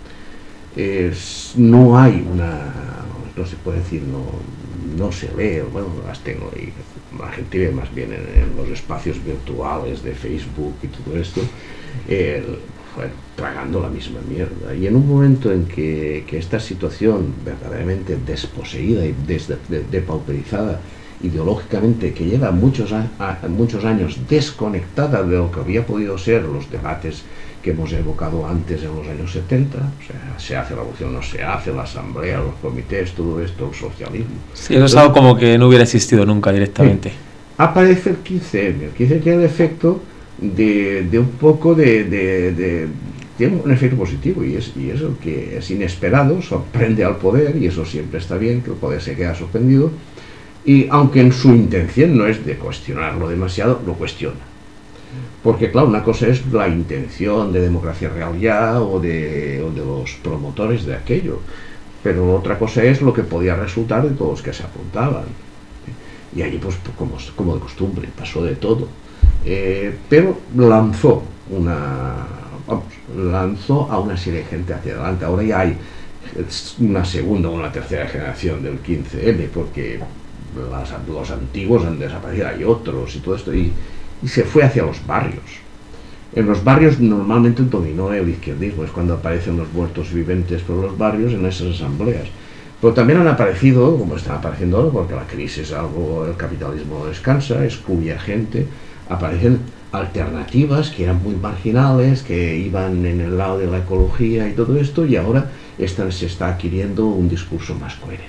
Es, no hay una, no se puede decir, no, no se lee, bueno, las tengo y la gente ve más bien en, en los espacios virtuales de Facebook y todo esto, el, bueno, tragando la misma mierda. Y en un momento en que, que esta situación verdaderamente desposeída y des, de, depauperizada ideológicamente, que lleva muchos, a, a, muchos años desconectada de lo que había podido ser los debates que hemos evocado antes en los años setenta, o sea, se hace la revolución, no se hace, la asamblea, los comités, todo esto, el socialismo. Sí, eso es algo como que no hubiera existido nunca directamente. Sí. Aparece el quince eme, el quince eme tiene el efecto de, de un poco de, de, de, tiene un efecto positivo y es, y es el que es inesperado, sorprende al poder y eso siempre está bien, que el poder se queda sorprendido y aunque en su intención no es de cuestionarlo demasiado, lo cuestiona. Porque claro, una cosa es la intención de democracia real ya o de, o de los promotores de aquello, pero otra cosa es lo que podía resultar de todos los que se apuntaban. Y allí, pues como, como de costumbre, pasó de todo. Eh, pero lanzó una, vamos, lanzó a una serie de gente hacia adelante. Ahora ya hay una segunda o una tercera generación del quince eme, porque las, los antiguos han desaparecido, hay otros y todo esto. Y, y se fue hacia los barrios. En los barrios normalmente dominó el izquierdismo, es cuando aparecen los muertos vivientes por los barrios en esas asambleas. Pero también han aparecido, como están apareciendo ahora, porque la crisis algo, el capitalismo descansa, excluye a gente, aparecen alternativas que eran muy marginales, que iban en el lado de la ecología y todo esto, y ahora están, se está adquiriendo un discurso más coherente.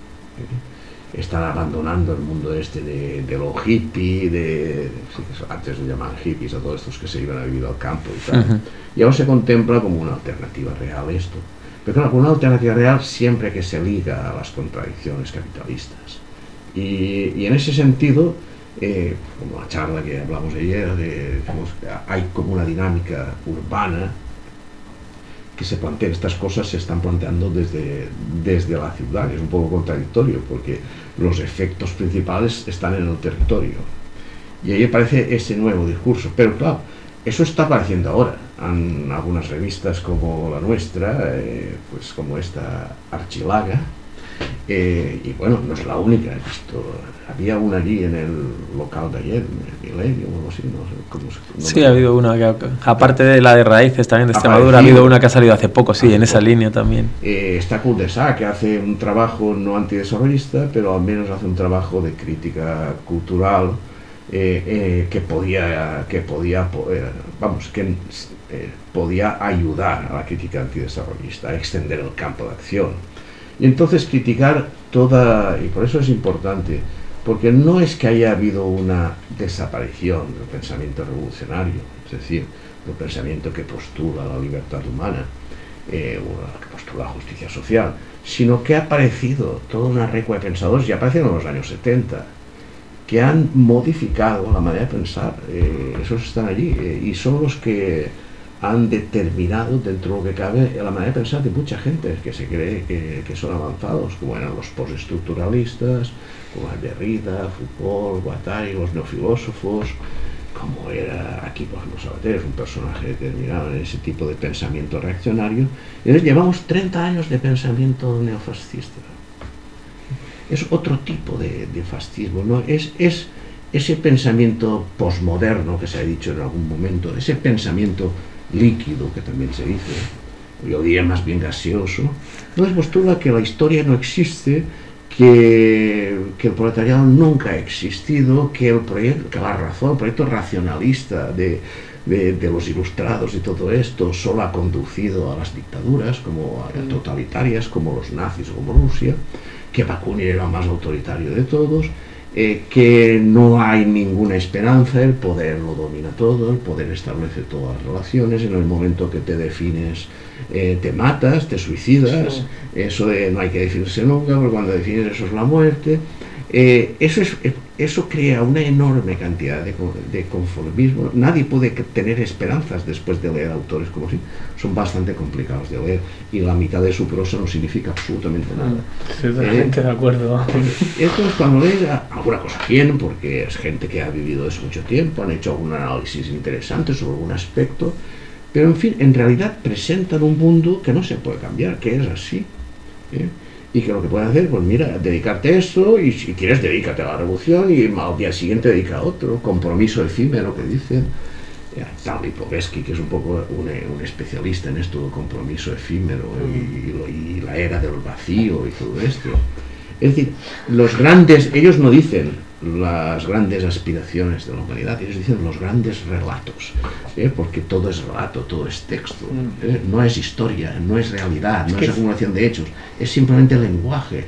Están abandonando el mundo este de, de lo hippie, de, antes le llamaban hippies a todos estos que se iban a vivir al campo y tal. Uh-huh. Y ahora se contempla como una alternativa real esto. Pero claro, una alternativa real siempre que se liga a las contradicciones capitalistas. Y, y en ese sentido, eh, como la charla que hablamos ayer, de, digamos, hay como una dinámica urbana que se plantean estas cosas, se están planteando desde, desde la ciudad. Es un poco contradictorio porque los efectos principales están en el territorio. Y ahí aparece ese nuevo discurso. Pero claro, eso está apareciendo ahora. En algunas revistas como la nuestra, eh, pues como esta Archilaga, eh, y bueno, no es la única. He visto, había una allí en el local de ayer, Milenio o algo así, no sé cómo se no Sí, ha habido una, que, aparte de la de Raíces también de Extremadura, ha habido una que ha salido hace poco, sí, en esa línea también. Eh, está Cul-de-sac, que hace un trabajo no antidesarrollista, pero al menos hace un trabajo de crítica cultural, eh, eh, que podía, que podía eh, vamos, que eh, podía ayudar a la crítica antidesarrollista, a extender el campo de acción. Y entonces criticar toda, y por eso es importante, porque no es que haya habido una desaparición del pensamiento revolucionario, es decir, del pensamiento que postula la libertad humana, eh, o que postula la justicia social, sino que ha aparecido toda una recua de pensadores, y aparecieron en los años setenta, que han modificado la manera de pensar. Eh, esos están allí, eh, y son los que han determinado, dentro de lo que cabe, la manera de pensar de mucha gente que se cree que, que son avanzados, como eran los postestructuralistas, como Derrida, Foucault, Guattari, los neofilósofos, como era aquí, por ejemplo, Sabater, es un personaje determinado en ese tipo de pensamiento reaccionario. Y entonces llevamos treinta años de pensamiento neofascista. Es otro tipo de, de fascismo, ¿no? Es, es ese pensamiento posmoderno que se ha dicho en algún momento, ese pensamiento líquido que también se dice, yo diría más bien gaseoso, nos postula que la historia no existe, que, que el proletariado nunca ha existido, que, el proyecto, que la razón, el proyecto racionalista de, de, de los ilustrados y todo esto solo ha conducido a las dictaduras como a totalitarias como los nazis o como Rusia, que Bakunin era el más autoritario de todos, eh, que no hay ninguna esperanza, el poder lo domina todo, el poder establece todas las relaciones, en el momento que te defines eh, te matas, te suicidas, sí. Eso de no hay que definirse nunca, porque cuando defines eso es la muerte. Eh, eso, es, eso crea una enorme cantidad de, de conformismo. Nadie puede tener esperanzas después de leer autores como si son bastante complicados de leer, y la mitad de su prosa no significa absolutamente nada. Totalmente eh, de acuerdo. Entonces, cuando lees alguna cosa bien, porque es gente que ha vivido eso mucho tiempo, han hecho algún análisis interesante sobre algún aspecto, pero en fin, en realidad presentan un mundo que no se puede cambiar, que es así, ¿eh? Y que lo que puedes hacer, pues mira, dedicarte a eso, y si quieres dedícate a la revolución, y al día siguiente dedica a otro, compromiso efímero que dicen. Tal Lipovetsky, que es un poco un, un especialista en esto del compromiso efímero y, y, y la era del vacío y todo esto. Es decir, los grandes, ellos no dicen las grandes aspiraciones de la humanidad, ellos dicen los grandes relatos, ¿eh? Porque todo es relato, todo es texto, ¿eh? No es historia, no es realidad, no es acumulación de hechos, es simplemente lenguaje, ¿eh?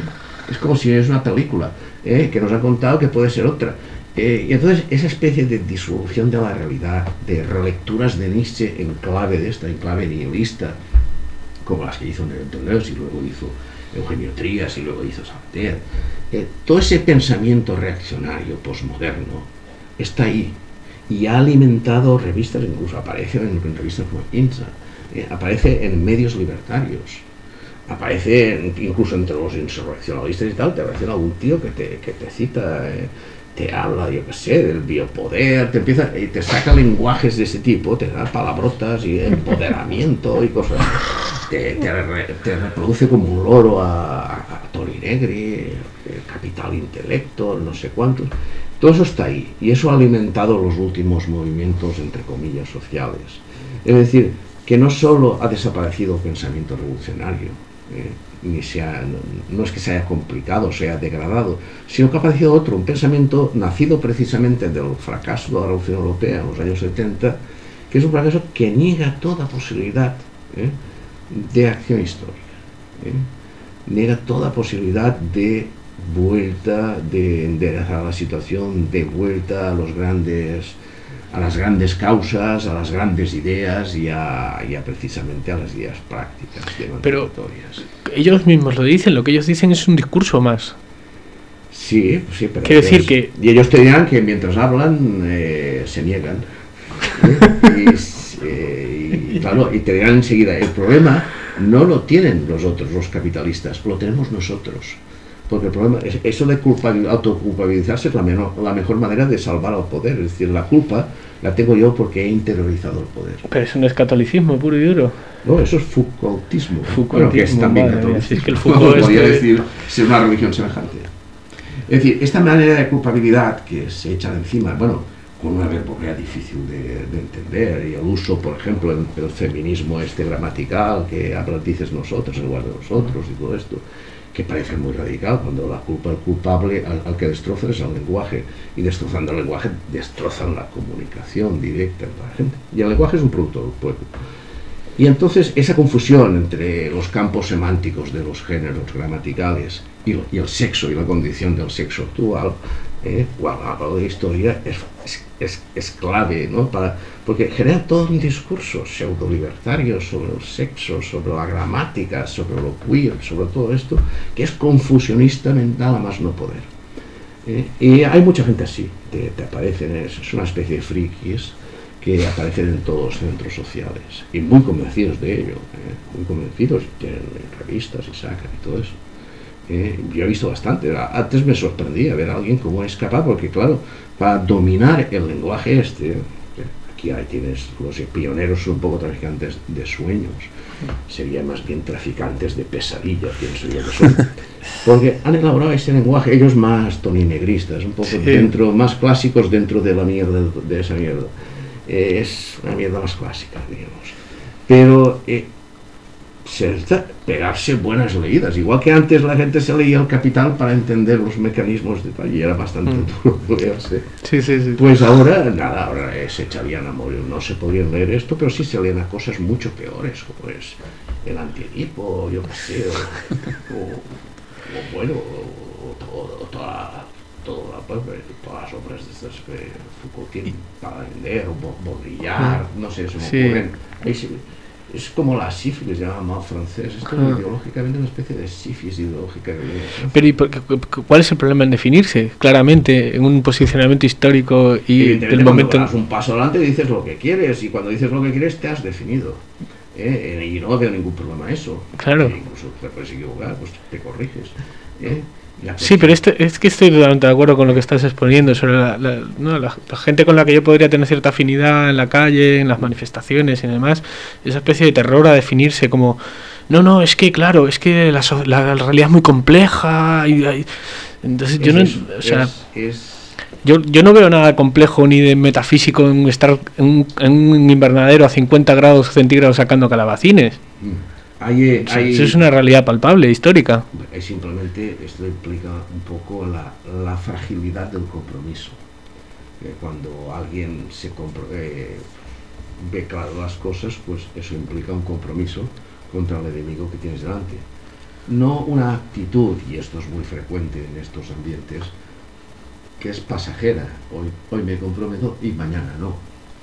Es como si es una película, ¿eh? Que nos ha contado que puede ser otra, eh, y entonces esa especie de disolución de la realidad, de relecturas de Nietzsche en clave de esta, en clave nihilista, como las que hizo Deleuze y luego hizo Eugenio Trías y luego hizo Sabater. Eh, todo ese pensamiento reaccionario posmoderno está ahí y ha alimentado revistas, incluso aparece en, en revistas como Insa, eh, aparece en medios libertarios, aparece en, incluso entre los insurreccionalistas y tal, te aparece algún tío que te, que te cita, eh, te habla, yo qué sé, del biopoder, te empieza, y te saca lenguajes de ese tipo, te da palabrotas y empoderamiento y cosas, te, te, te reproduce como un loro a, a, a Torinegri, Capital Intelecto, no sé cuántos. Todo eso está ahí, y eso ha alimentado los últimos movimientos, entre comillas, sociales. Es decir, que no solo ha desaparecido el pensamiento revolucionario, eh, ni se ha, no, no es que se haya complicado, se haya degradado, sino que ha aparecido otro, un pensamiento nacido precisamente del fracaso de la Revolución Europea en los años setenta, que es un fracaso que niega toda posibilidad eh, de acción histórica, eh, niega toda posibilidad de vuelta, de enderezar la situación, de vuelta a los grandes, a las grandes causas, a las grandes ideas y a, y a precisamente a las ideas prácticas emancipatorias. Pero ellos mismos lo dicen, lo que ellos dicen es un discurso más. Sí, sí, pero quiero ellos, decir que... Y ellos te dirán que mientras hablan eh, se niegan. ¿eh? Y, eh, y, claro, y te dirán enseguida, el problema no lo tienen los otros, los capitalistas, lo tenemos nosotros. Porque el problema es eso de autoculpabilizarse es la, menor, la mejor manera de salvar al poder. Es decir, la culpa la tengo yo porque he interiorizado el poder. Pero eso no es catolicismo puro y duro. No, eso es Foucaultismo. Foucaultismo, bueno, que es también catolicismo. Si es que el Foucault no, podría es que... decir ser una religión semejante. Es decir, esta manera de culpabilidad que se echa de encima, bueno, con una verborrea difícil de, de entender, y el uso, por ejemplo, el, el feminismo este gramatical, que habla, dices nosotros en lugar de nosotros y todo esto, que parece muy radical, cuando la culpa, el culpable al, al que destrozan es al lenguaje, y destrozando el lenguaje destrozan la comunicación directa entre la gente, y el lenguaje es un producto del pueblo. Y entonces esa confusión entre los campos semánticos de los géneros gramaticales y, y el sexo y la condición del sexo actual, eh, cuando hablo de historia, es, es, es clave, ¿no? Para, porque genera todo un discurso pseudo-libertario sobre el sexo, sobre la gramática, sobre lo queer, sobre todo esto, que es confusionista mental a más no poder. Eh, y hay mucha gente así, te, te aparecen, es, es una especie de frikis que aparecen en todos los centros sociales, y muy convencidos de ello, eh, muy convencidos, tienen revistas y sacan y todo eso. Eh, yo he visto bastante, antes me sorprendía ver a alguien cómo es capaz, porque claro, para dominar el lenguaje este, aquí ahí tienes los pioneros, son un poco traficantes de sueños, serían más bien traficantes de pesadillas, pienso yo que son, porque han elaborado ese lenguaje, ellos más toninegristas, un poco sí. dentro, más clásicos dentro de la mierda, de esa mierda. Eh, es una mierda más clásica, digamos, pero eh, se necesita pegarse buenas leídas, igual que antes la gente se leía el Capital para entender los mecanismos de tal, y era bastante mm. duro leerse. Sí, sí, sí. Pues ahora, nada, ahora eh, se echarían a morir, no se podrían leer esto, pero sí se leen a cosas mucho peores, como es el Antiedipo, yo qué sé, o, o, o bueno, o, o, todo, o toda Toda, todas las obras de estas que Foucault tiene para vender, o Baudrillard, no sé, se me sí. ocurren. Es, es como la sífilis, se llama mal francés, esto es ideológicamente una especie de sífilis ideológica. ¿No? Pero ¿y por qué, cuál es el problema en definirse claramente en un posicionamiento histórico y del momento? Das un paso adelante y dices lo que quieres, y cuando dices lo que quieres te has definido. ¿eh? Y no veo ningún problema eso. Claro. E incluso te puedes equivocar, pues te corriges. ¿eh? Sí, pero este, es que estoy totalmente de acuerdo con lo que estás exponiendo sobre la, la, no, la, la gente con la que yo podría tener cierta afinidad en la calle, en las manifestaciones y demás, esa especie de terror a definirse como no, no, es que claro, es que la, la, la realidad es muy compleja y, y entonces es yo no, eso, o sea, es, es... Yo, yo no veo nada complejo ni de metafísico en estar en un, en un invernadero a cincuenta grados centígrados sacando calabacines. Mm. Hay, hay, Eso es una realidad palpable, histórica. Simplemente esto implica un poco la, la fragilidad del compromiso. Eh, cuando alguien se compro, eh, ve claro las cosas, pues eso implica un compromiso contra el enemigo que tienes delante. No una actitud, y esto es muy frecuente en estos ambientes, que es pasajera. Hoy, hoy me comprometo y mañana no.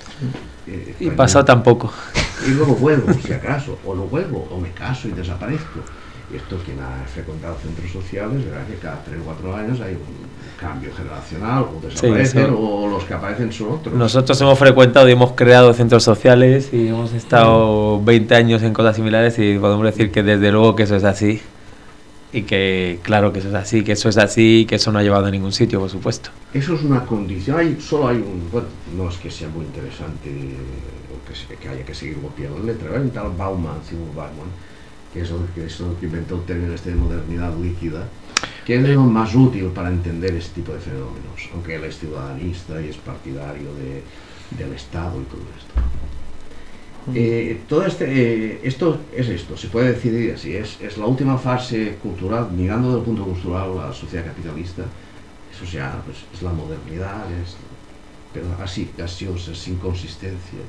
Eh, y pasado tampoco. Y luego vuelvo, si acaso, o no vuelvo, o me caso y desaparezco. Y esto, quien ha frecuentado centros sociales, verá que cada tres o cuatro años hay un cambio generacional, o desaparecen, sí, sí. o los que aparecen son otros. Nosotros hemos frecuentado y hemos creado centros sociales y hemos estado veinte años en cosas similares y podemos decir que desde luego que eso es así. Y que claro que eso es así, que eso es así, que eso no ha llevado a ningún sitio, por supuesto. Eso es una condición, hay, solo hay un, bueno, no es que sea muy interesante que, se, que haya que seguir copiando letra, hay un tal Bauman, Zygmunt Bauman, que es el que, es el que inventó el término este de modernidad líquida, que es lo más útil para entender este tipo de fenómenos, aunque él es ciudadanista y es partidario de, del Estado y todo esto. Eh, todo este, eh, esto es esto, se puede decidir así, es, es la última fase cultural, mirando desde el punto cultural a la sociedad capitalista, eso ya pues, es la modernidad, es, pero así, gaseosa, sin consistencia,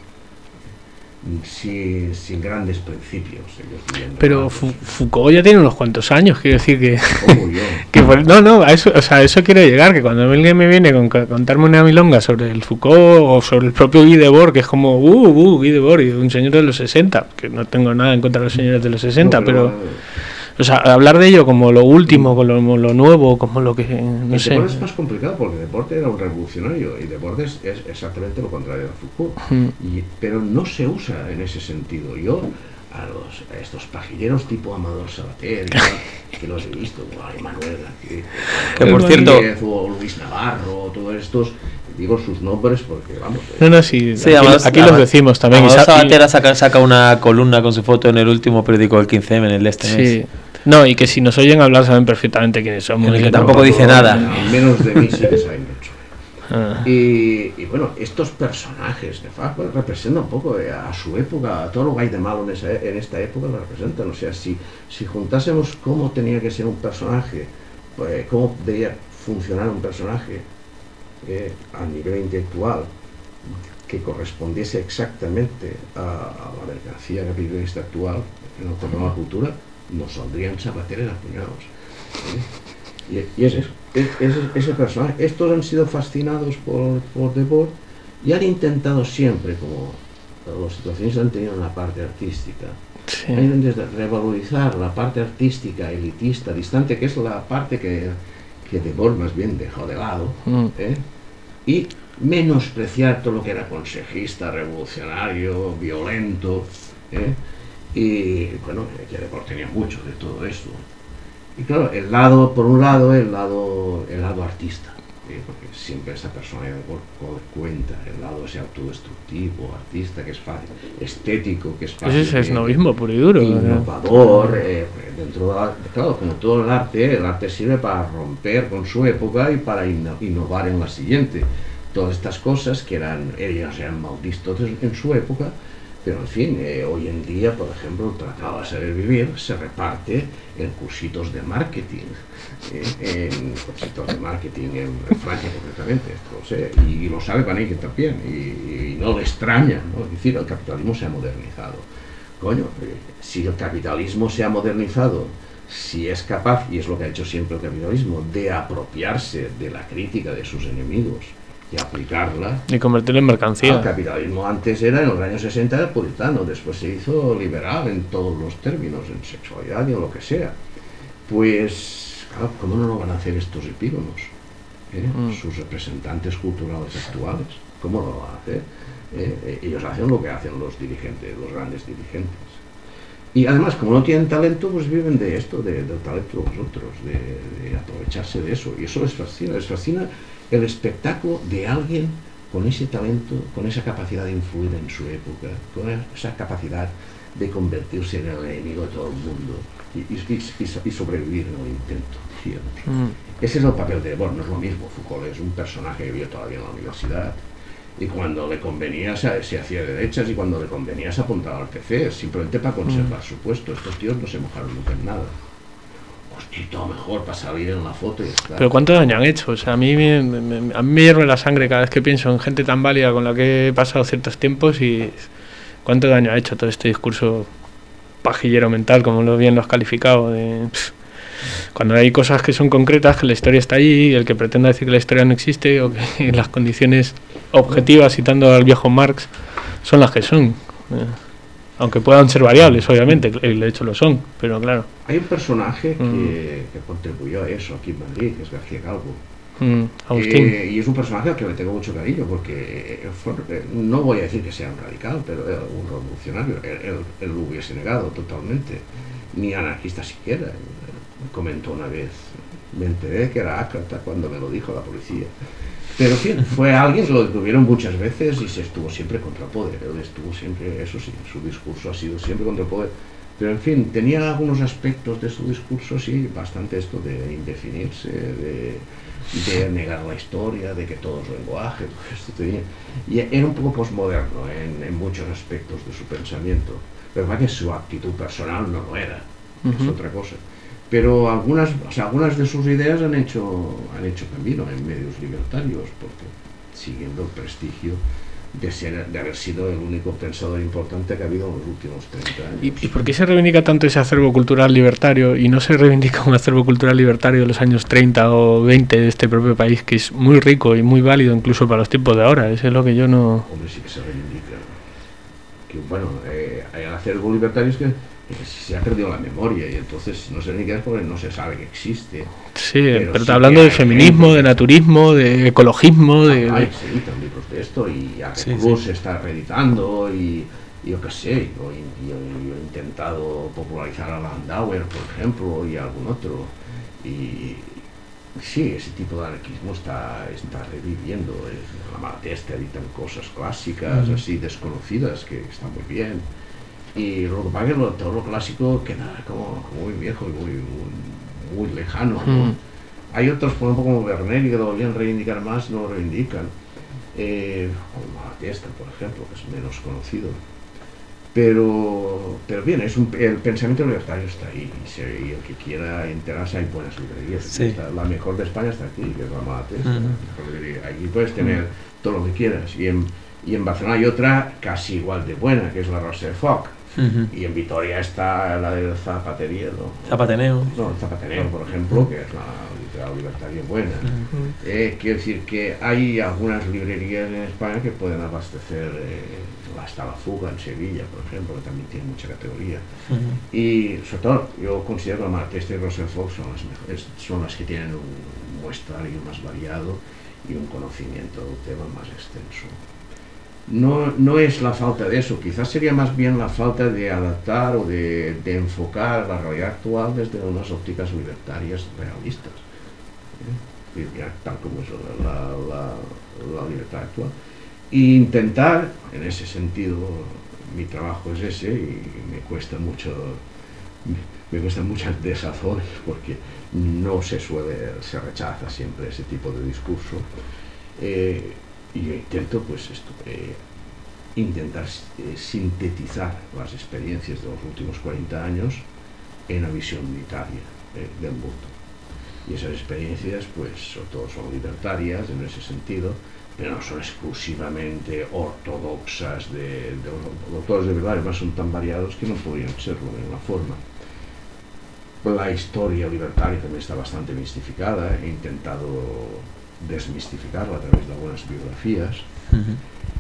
sin, sin grandes principios. Ellos pero F- Foucault ya tiene unos cuantos años, quiero decir que, oh, que por, no, no, a eso, o sea, a eso quiero llegar, que cuando alguien me viene con contarme una milonga sobre el Foucault o sobre el propio Guy Debord, que es como, uh, uh, Guy Debord, un señor de los sesenta, que no tengo nada en contra de los señores de los sesenta, no, pero, pero O sea, hablar de ello como lo último, como lo, lo nuevo, como lo que... no el sé. deporte es más complicado porque el deporte era un revolucionario y el deporte es, es exactamente lo contrario de Foucault. Mm. Y, pero no se usa en ese sentido. Yo, a, los, a estos pajilleros tipo Amador Sabater, que, que los he visto, o Emanuel, que, que por cierto... o Luis Navarro, todos estos... Digo sus nombres porque, vamos... No, no, sí, sí aquí, además, aquí los decimos también. Amador Sabater saca, saca una columna con su foto en el último periódico del quince eme, en el de este mes. Sí. No, y que si nos oyen hablar saben perfectamente quiénes somos. Que, que tampoco dice nada. Al menos de mí sí que saben mucho. Ah. Y, y bueno, estos personajes de Foucault pues, representan un poco a su época, a todo lo que hay de malo en, esa, en esta época lo representan. O sea, si, si juntásemos cómo tenía que ser un personaje, pues, cómo debía funcionar un personaje eh, a nivel intelectual, que correspondiese exactamente a, a la mercancía capitalista actual en torno a la cultura, nos saldrían Sabater apuñados. ¿eh? Y, y es eso. Ese, ese personaje, estos han sido fascinados por, por Debord y han intentado siempre, como los situacionistas han tenido una parte artística, sí. han intentado revalorizar la parte artística, elitista, distante, que es la parte que, que Debord más bien dejó de lado, mm. ¿eh? y menospreciar todo lo que era consejista, revolucionario, violento, ¿eh? y bueno, que Debord tenía mucho de todo esto. Y claro, el lado, por un lado, el lado, el lado artista, ¿eh? porque siempre esa persona cuenta, el lado ese autodestructivo, artista, que es fácil, estético, que es fácil. Pues ese es esnovismo puro y duro. Innovador, eh, dentro de la, claro, como todo el arte, el arte sirve para romper con su época y para inno, innovar en la siguiente. Todas estas cosas que eran, ellos eran mal vistos en su época, pero en fin, eh, hoy en día, por ejemplo, el Tratado de Saber Vivir se reparte en cursitos de marketing, eh, en cursitos de marketing en, en Francia concretamente, no sé, y lo sabe Van Eyck también, y, y no le extraña, ¿no? Es decir, el capitalismo se ha modernizado. Coño, eh, si el capitalismo se ha modernizado, si es capaz, y es lo que ha hecho siempre el capitalismo, de apropiarse de la crítica de sus enemigos, y aplicarla y convertirlo en mercancía. El capitalismo antes era en los años sesenta era puritano, después se hizo liberal en todos los términos, en sexualidad y en lo que sea. Pues, claro, ¿cómo no lo van a hacer estos epígonos? ¿Eh? Mm. Sus representantes culturales actuales, ¿cómo lo van a hacer? Eh, ellos hacen lo que hacen los dirigentes, los grandes dirigentes. Y además, como no tienen talento, pues viven de esto, de, del talento de los otros, de, de aprovecharse de eso. Y eso les fascina, les fascina el espectáculo de alguien con ese talento, con esa capacidad de influir en su época, con esa capacidad de convertirse en el enemigo de todo el mundo y, y, y, y sobrevivir en el intento, digamos. Mm. Ese es el papel de Debord, no es lo mismo. Foucault es un personaje que vivió todavía en la universidad y cuando le convenía se, se hacía de derechas y cuando le convenía se apuntaba al P C, simplemente para conservar mm. su puesto. Estos tíos no se mojaron nunca en nada. Hostito, mejor para salir en la foto y estar. Pero ¿cuánto daño han hecho? O sea, a mí me, me, a mí me hierve la sangre cada vez que pienso en gente tan válida con la que he pasado ciertos tiempos y cuánto daño ha hecho todo este discurso pajillero mental, como lo bien lo has calificado, de, pff, cuando hay cosas que son concretas, que la historia está ahí, y el que pretenda decir que la historia no existe o que las condiciones objetivas, citando al viejo Marx, son las que son. Aunque puedan ser variables, obviamente, de hecho lo son, pero claro. Hay un personaje que, mm. que contribuyó a eso aquí en Madrid, que es García Calvo. Mm, Agustín. Eh, y es un personaje al que le tengo mucho cariño, porque fue, no voy a decir que sea un radical, pero era un revolucionario. Él, él, él lo hubiese negado totalmente, ni anarquista siquiera. Me comentó una vez, me enteré que era ácrata cuando me lo dijo la policía. Pero en fin, fue alguien que lo detuvieron muchas veces y se estuvo siempre contra el poder. Él estuvo siempre, eso sí, su discurso ha sido siempre contra el poder. Pero en fin, tenía algunos aspectos de su discurso, sí, bastante esto de indefinirse, de, de negar la historia, de que todo es lenguaje, todo esto tenía. Y era un poco posmoderno en, en muchos aspectos de su pensamiento. Pero más que su actitud personal no lo era, uh-huh. es otra cosa. Pero algunas, o sea, algunas de sus ideas han hecho, han hecho camino en medios libertarios, porque siguiendo el prestigio de, ser, de haber sido el único pensador importante que ha habido en los últimos treinta años. ¿Y, ¿Y por qué se reivindica tanto ese acervo cultural libertario y no se reivindica un acervo cultural libertario de los años treinta o veinte de este propio país, que es muy rico y muy válido incluso para los tiempos de ahora? Eso es lo que yo no... Hombre, sí que se reivindica. Que, bueno, eh, el acervo libertario es que se ha perdido la memoria y entonces no sé ni qué es porque no se sabe que existe. Sí, pero, pero sí hablando de feminismo, gente, de naturismo, de ecologismo, de... Ay, sí, también libros de esto y a sí, sí. se está reeditando y, y yo qué sé, yo, yo, yo he intentado popularizar a Landauer, por ejemplo, y algún otro y sí, ese tipo de anarquismo está, está reviviendo. La Malatesta editan cosas clásicas, mm. así desconocidas, que están muy bien. Y lo que pasa es que lo, todo lo clásico queda como, como muy viejo y muy, muy, muy lejano, ¿no? Mm. Hay otros, por ejemplo, como Berneri, que lo volvían a reivindicar más, no lo reivindican. Eh, como Malatesta, por ejemplo, que es menos conocido. Pero, pero bien, es un, el pensamiento libertario está ahí y, se, y el que quiera enterarse hay buenas librerías. Sí. Está, la mejor de España está aquí, que es la Malatesta. Uh-huh. Aquí puedes tener uh-huh. todo lo que quieras. Y en, y en Barcelona hay otra casi igual de buena, que es la Rosa de Foc. Uh-huh. Y en Vitoria está la de Zapatería, ¿no? Zapateneo. No, Zapateneo, por ejemplo, uh-huh. que es la, la libertaria buena. Uh-huh. Eh, quiero decir que hay algunas librerías en España que pueden abastecer... Eh, hasta La Fuga en Sevilla, por ejemplo, que también tiene mucha categoría. Uh-huh. Y sobre todo, yo considero que la Malatesta y Rosa de Foc son las mejores, son las que tienen un muestrario más variado y un conocimiento del tema más extenso. No, no es la falta de eso, quizás sería más bien la falta de adaptar o de, de enfocar la realidad actual desde unas ópticas libertarias realistas, ¿eh? tal como es la, la, la libertad actual. E intentar, en ese sentido, mi trabajo es ese y me cuesta mucho, me cuesta muchas desazones porque no se suele, se rechaza siempre ese tipo de discurso. Eh, y yo intento, pues esto, eh, intentar eh, sintetizar las experiencias de los últimos cuarenta años en una visión unitaria eh, del mundo. Y esas experiencias, pues, sobre todo son libertarias en ese sentido, pero no son exclusivamente ortodoxas de, de los autores de verdad, además son tan variados que no podrían serlo de ninguna forma. La historia libertaria también está bastante mistificada, he intentado desmistificarla a través de algunas biografías, uh-huh.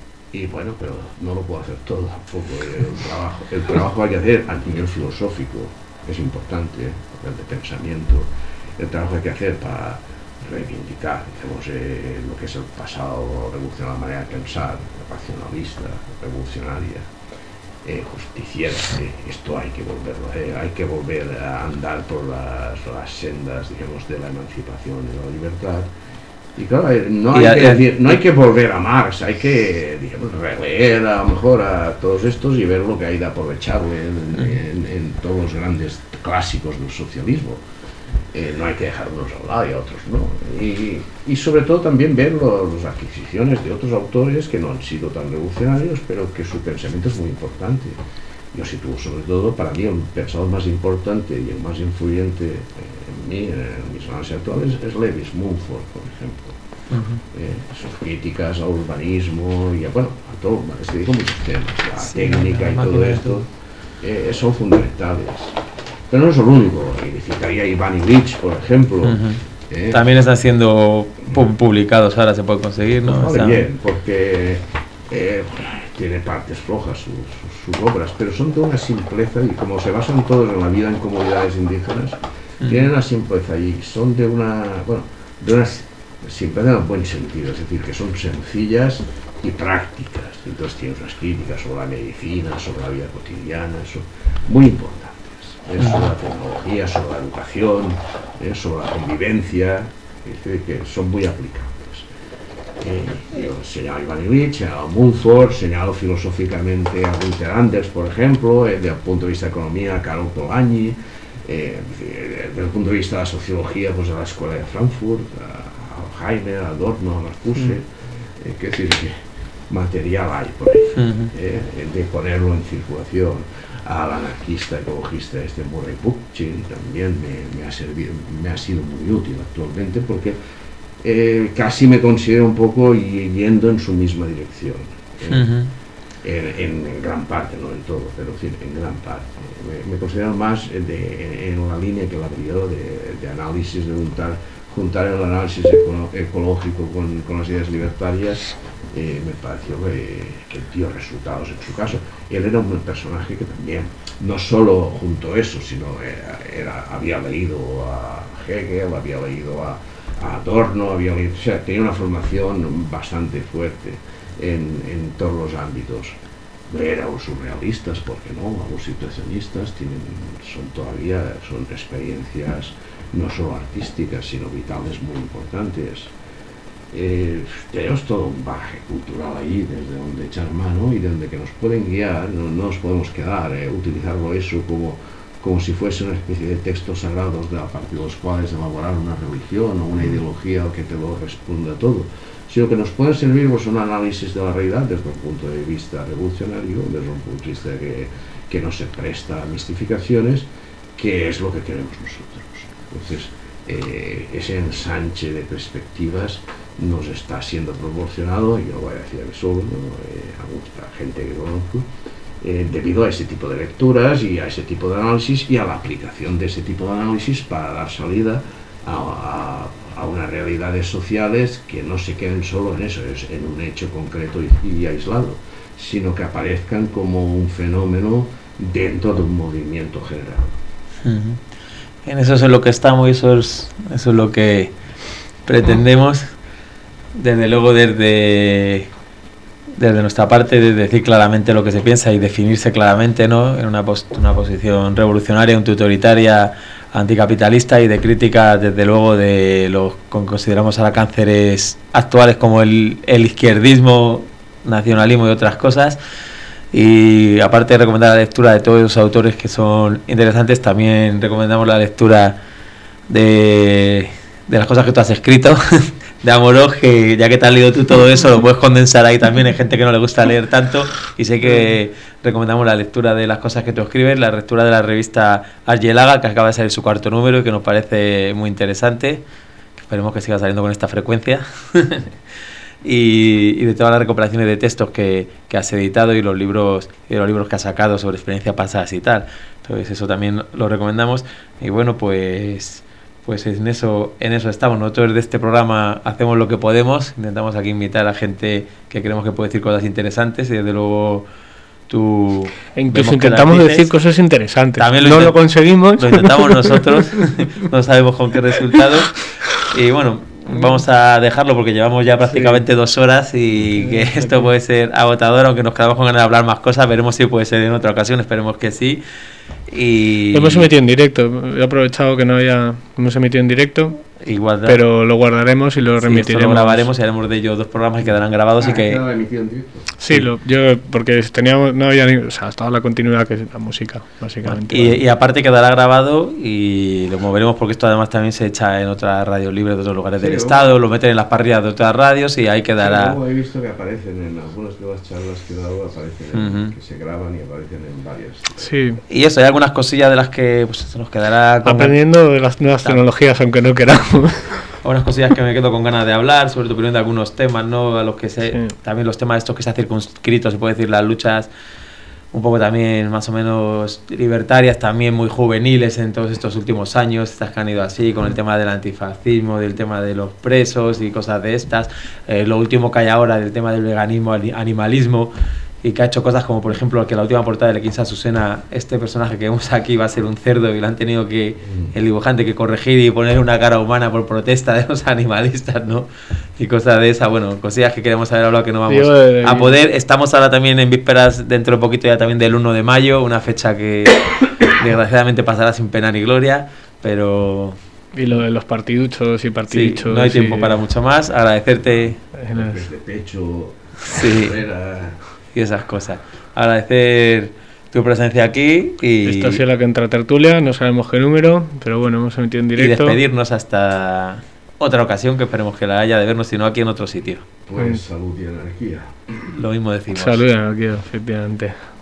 y bueno, pero no lo puedo hacer todo tampoco. El trabajo, el trabajo hay que hacer a nivel filosófico, es importante, el de pensamiento, el trabajo hay que hacer para reivindicar, digamos, eh, lo que es el pasado revolucionario, la manera de pensar, racionalista, revolucionaria, eh, justiciera. Eh, esto hay que volverlo, eh, hay que volver a andar por las, las sendas, digamos, de la emancipación y de la libertad. Y claro, eh, no, hay que decir, no hay que volver a Marx, hay que, digamos, releer a lo mejor a todos estos y ver lo que hay de aprovechable en, en, en todos los grandes clásicos del socialismo. Eh, no hay que dejar unos a un lado y a otros no. Y, y sobre todo también ver las adquisiciones de otros autores que no han sido tan revolucionarios, pero que su pensamiento es muy importante. Yo sitúo sobre todo, para mí, el pensador más importante y el más influyente en mí, en mis análisis actuales, es Lewis Mumford, por ejemplo. Uh-huh. Eh, sus críticas al urbanismo y a, bueno, a todo, es que digo muchos temas, la sí, técnica y todo esto, eh, son fundamentales. Pero no es lo único, y citaría a Iván Illich, por ejemplo. Uh-huh. ¿eh? También están siendo publicados, ahora se puede conseguir, ¿no? Pues vale, bien, porque eh, tiene partes flojas sus, sus, sus obras, pero son de una simpleza, y como se basan todos en la vida en comunidades indígenas, uh-huh. tienen una simpleza y son de una, bueno, de una simpleza en el buen sentido, es decir, que son sencillas y prácticas. Entonces tienes unas críticas sobre la medicina, sobre la vida cotidiana, son muy importantes. Eh, sobre la tecnología, sobre la educación, eh, sobre la convivencia, eh, que son muy aplicables. Eh, yo señalo a Iván Illich, señalo a Mumford, señalo filosóficamente a Günther Anders, por ejemplo, eh, desde el punto de vista de economía a Karol Polanyi, eh, desde el punto de vista de la sociología, pues a la Escuela de Frankfurt, a, a Heiner, a Adorno, a Marcuse, eh, que decir que material hay por ahí, eh, de ponerlo en circulación. Al anarquista ecologista este Murray Bookchin también me, me, ha servido, me ha sido muy útil actualmente porque eh, casi me considero un poco yendo en su misma dirección, eh, uh-huh. en, en gran parte, no en todo, pero sí, en gran parte. Me, me considero más de, en, en la línea que la abrió de, de análisis, de juntar, juntar el análisis eco, ecológico con, con las ideas libertarias. Eh, me pareció que, que dio resultados en su caso. Él era un personaje que también no solo junto a eso, sino era, era, había leído a Hegel, había leído a, a Adorno, había leído, o sea, tenía una formación bastante fuerte en, en todos los ámbitos. Leer a los surrealistas, ¿por qué no? A los impresionistas tienen, son todavía, son experiencias no solo artísticas, sino vitales muy importantes. Eh, tenemos todo un bagaje cultural ahí desde donde echar mano y de donde que nos pueden guiar, no, no nos podemos quedar, eh, utilizarlo eso como, como si fuese una especie de textos sagrados de, a partir de los cuales elaborar una religión o una ideología que te lo responda todo, sino que nos pueden servir pues, un análisis de la realidad desde un punto de vista revolucionario, desde un punto de vista que, que no se presta a mistificaciones, que es lo que queremos nosotros. Entonces, eh, ese ensanche de perspectivas nos está siendo proporcionado, y yo voy a decir a mí solo, ¿no? eh, a mucha gente que conozco, eh, debido a ese tipo de lecturas y a ese tipo de análisis y a la aplicación de ese tipo de análisis para dar salida a, a, a unas realidades sociales que no se queden solo en eso, es en un hecho concreto y, y aislado, sino que aparezcan como un fenómeno dentro de un movimiento general. Uh-huh. En eso es en lo que estamos y eso es, eso es lo que pretendemos. Desde luego, desde, desde nuestra parte, de decir claramente lo que se piensa y definirse claramente, ¿no? En una, post, una posición revolucionaria, antiautoritaria, anticapitalista y de crítica, desde luego, de lo que consideramos ahora cánceres actuales como el, el izquierdismo, nacionalismo y otras cosas. Y aparte de recomendar la lectura de todos los autores que son interesantes, también recomendamos la lectura de, de las cosas que tú has escrito, de Amorós, que ya que te has leído tú todo eso, lo puedes condensar ahí también. Hay gente que no le gusta leer tanto y sé que recomendamos la lectura de las cosas que tú escribes, la lectura de la revista Argelaga, que acaba de salir su cuarto número y que nos parece muy interesante. Esperemos que siga saliendo con esta frecuencia. Y, y de todas las recopilaciones de textos que, que has editado y los libros y los libros que has sacado sobre experiencias pasadas y tal. Entonces eso también lo recomendamos. Y bueno, pues pues en eso en eso estamos. Nosotros de este programa hacemos lo que podemos, intentamos aquí invitar a gente que creemos que puede decir cosas interesantes y desde luego tú... Incluso intentamos decir cosas interesantes. También lo no intent- lo conseguimos. Lo intentamos nosotros, no sabemos con qué resultados. Y bueno, vamos a dejarlo porque llevamos ya prácticamente sí. dos horas y que esto puede ser agotador, aunque nos quedamos con ganas de hablar más cosas. Veremos si puede ser en otra ocasión, esperemos que sí. Y hemos emitido en directo, he aprovechado que no había hemos emitido en directo, igual, pero lo guardaremos y lo sí, remitiremos. Lo grabaremos y haremos de ello dos programas que quedarán grabados ah, y que emitido en directo. Sí, sí. Lo, yo porque teníamos no había ni, o sea, estaba la continuidad que es la música, básicamente. Y, y aparte quedará grabado y lo moveremos porque esto además también se echa en otras radios libres de otros lugares sí, del estado, bueno. Lo meten en las parrillas de otras radios y ahí quedará. Sí, he visto que aparecen en algunas de las charlas que he dado, aparecen en, uh-huh. que se graban y aparecen en varias. Sí. Y eso, hay algunas cosillas de las que pues, se nos quedará con aprendiendo gan- de las nuevas claro. tecnologías, aunque no queramos. Algunas cosillas que me quedo con ganas de hablar, sobre tu opinión de algunos temas, ¿no? A los que se, sí. También los temas estos que se han circunscrito, se puede decir, las luchas un poco también más o menos libertarias, también muy juveniles en todos estos últimos años, estas que han ido así, con el tema del antifascismo, del tema de los presos y cosas de estas, eh, lo último que hay ahora del tema del veganismo, animalismo, y que ha hecho cosas como por ejemplo que la última portada de Quinza Azucena, este personaje que vemos aquí va a ser un cerdo y lo han tenido que el dibujante que corregir y poner una cara humana por protesta de los animalistas, ¿no? Y cosas de esa, bueno, cosillas que queremos haber hablado que no vamos Dios, a poder. Estamos ahora también en vísperas, dentro de poquito ya también del uno de mayo, una fecha que desgraciadamente pasará sin pena ni gloria, pero... Y lo de los partiduchos y partidichos. Sí, no hay tiempo y... para mucho más. Agradecerte... Golpes de pecho, sí. Y esas cosas. Agradecer tu presencia aquí y... Esta ha sido la contratertulia, no sabemos qué número, pero bueno, hemos emitido en directo. Y despedirnos hasta otra ocasión, que esperemos que la haya de vernos, sino aquí en otro sitio. Pues salud y energía. Lo mismo decimos. Salud y energía, efectivamente.